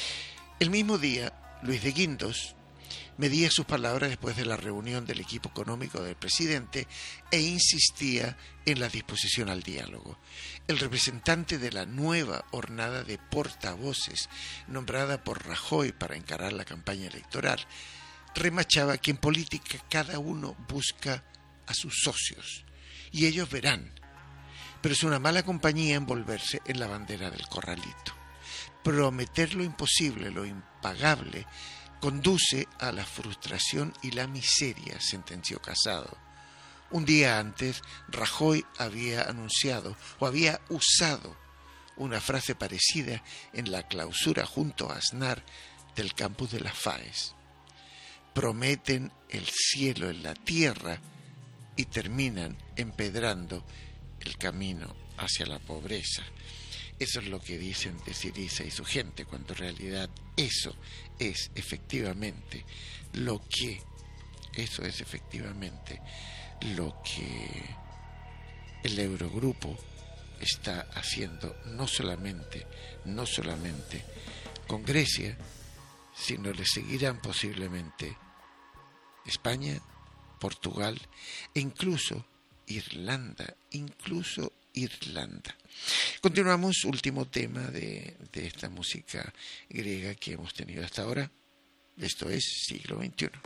El mismo día, Luis de Guindos medía sus palabras después de la reunión del equipo económico del presidente e insistía en la disposición al diálogo. El representante de la nueva hornada de portavoces nombrada por Rajoy para encarar la campaña electoral remachaba que en política cada uno busca a sus socios y ellos verán, pero es una mala compañía envolverse en la bandera del corralito. Prometer lo imposible, lo impagable, conduce a la frustración y la miseria, sentenció Casado. Un día antes, Rajoy había anunciado o había usado una frase parecida en la clausura junto a Aznar del campus de las FAES. Prometen el cielo en la tierra y terminan empedrando el camino hacia la pobreza. Eso es lo que dicen de Syriza y su gente, cuando en realidad eso es efectivamente lo que, eso es efectivamente lo que el Eurogrupo está haciendo, no solamente, no solamente con Grecia, sino le seguirán posiblemente España, Portugal e incluso Irlanda, incluso Irlanda. Continuamos, último tema de, de esta música griega que hemos tenido hasta ahora. Esto es siglo veintiuno.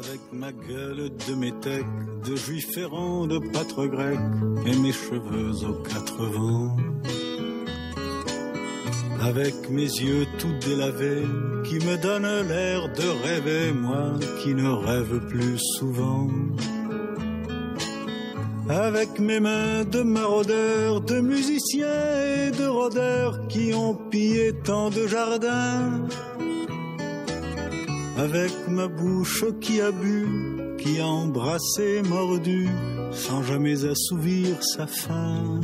Avec ma gueule de métèque, de juif errant, de pâtre grec, et mes cheveux aux quatre vents. Avec mes yeux tout délavés, qui me donnent l'air de rêver, moi qui ne rêve plus souvent. Avec mes mains de maraudeurs, de musiciens et de rôdeurs, qui ont pillé tant de jardins. Avec ma bouche qui a bu, qui a embrassé, mordu, sans jamais assouvir sa faim.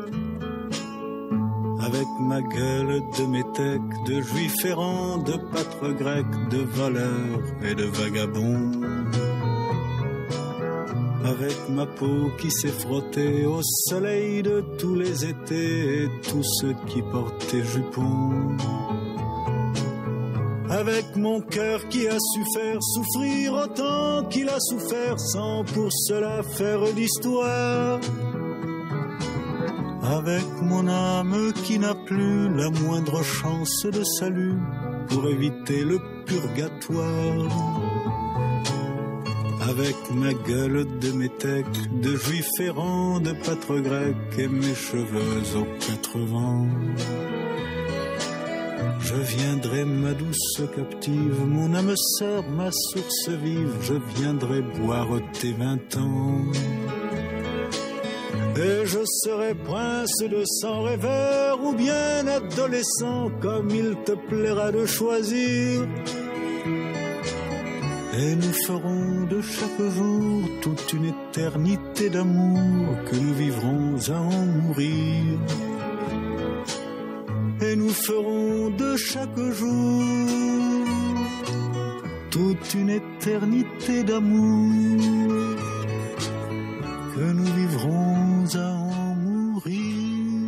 Avec ma gueule de métèque, de juif errant, de pâtre grec, de voleur et de vagabond. Avec ma peau qui s'est frottée au soleil de tous les étés et tous ceux qui portaient jupons. Avec mon cœur qui a su faire souffrir autant qu'il a souffert sans pour cela faire d'histoire. Avec mon âme qui n'a plus la moindre chance de salut pour éviter le purgatoire. Avec ma gueule de métèque, de juif errant, de pâtre grec et mes cheveux aux quatre vents. Je viendrai ma douce captive, mon âme sœur, ma source vive, je viendrai boire tes vingt ans. Et je serai prince de sang rêveur ou bien adolescent, comme il te plaira de choisir. Et nous ferons de chaque jour toute une éternité d'amour que nous vivrons à en mourir. Et nous ferons de chaque jour toute une éternité d'amour que nous vivrons à en mourir.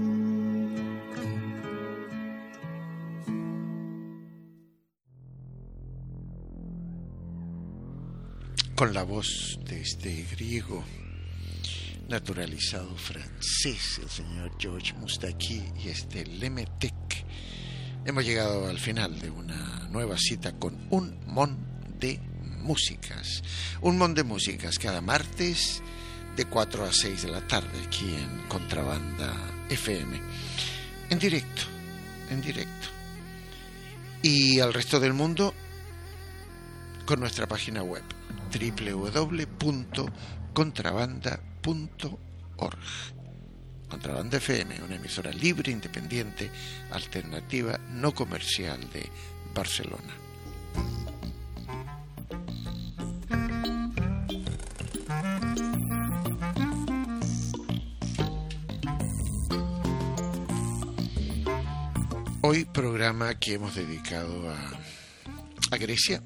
Con la voz de este griego naturalizado francés, el señor George Moustaki y este Lemetec, hemos llegado al final de una nueva cita con un mon de músicas. Un mon de músicas cada martes de cuatro a seis de la tarde aquí en Contrabanda F M. En directo, en directo. Y al resto del mundo con nuestra página web doble u doble u doble u punto contrabanda punto org. Contrabanda F M, una emisora libre, independiente, alternativa, no comercial de Barcelona. Hoy programa que hemos dedicado a, a Grecia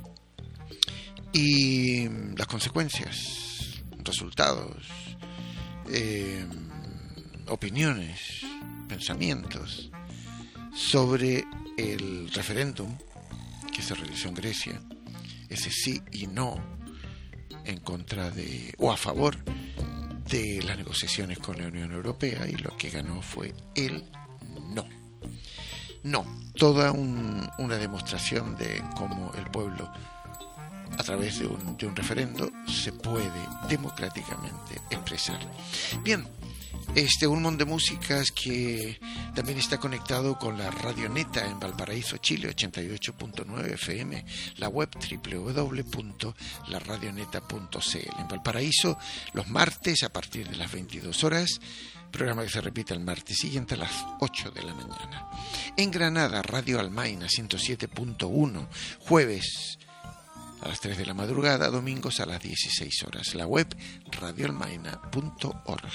y las consecuencias, resultados, eh, opiniones, pensamientos sobre el referéndum que se realizó en Grecia, ese sí y no en contra de o a favor de las negociaciones con la Unión Europea, y lo que ganó fue el no. No, toda un, una demostración de cómo el pueblo, a través de un, de un referendo, se puede democráticamente expresar. Bien, este un montón de músicas que también está conectado con la Radio Neta en Valparaíso, Chile, ochenta y ocho punto nueve F M, la web doble u doble u doble u punto la radio neta punto c l. En Valparaíso, los martes a partir de las veintidós horas, programa que se repite el martes siguiente a las ocho de la mañana. En Granada, Radio Almaina ciento siete punto uno, jueves a las tres de la madrugada, domingos a las dieciséis horas. La web radio almaina punto org.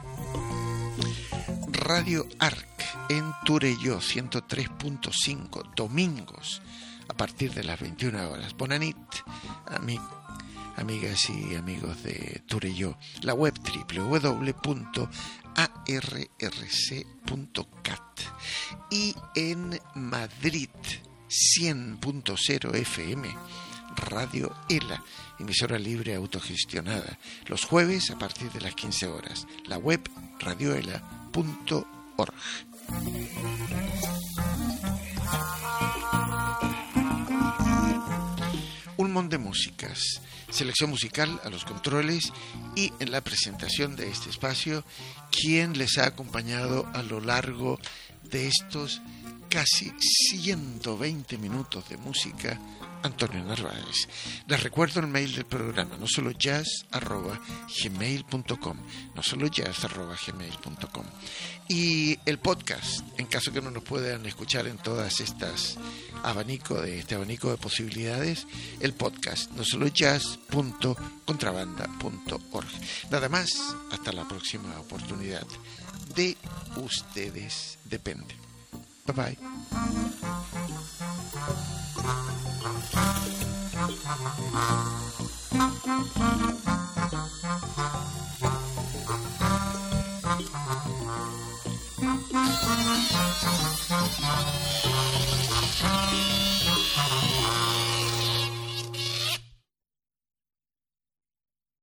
Radio Arc en Torelló ciento tres punto cinco, domingos a partir de las veintiuna horas. Bonanit, ami, amigas y amigos de Torelló. La web doble u doble u doble u punto a r r c punto cat. Y en Madrid, cien punto cero F M, Radio ELA, emisora libre autogestionada, los jueves a partir de las quince horas. La web radioela punto org. Un montón de músicas selección musical, a los controles y en la presentación de este espacio, quien les ha acompañado a lo largo de estos casi ciento veinte minutos de música, Antonio Narváez. Les recuerdo el mail del programa, no solo jazz arroba gmail punto com, no solo jazz arroba gmail punto com, y el podcast, en caso que no nos puedan escuchar en todas estas abanico de este abanico de posibilidades, el podcast, no solo jazz punto contrabanda punto org. Nada más, hasta la próxima oportunidad. De ustedes depende. Bye bye. Thank you.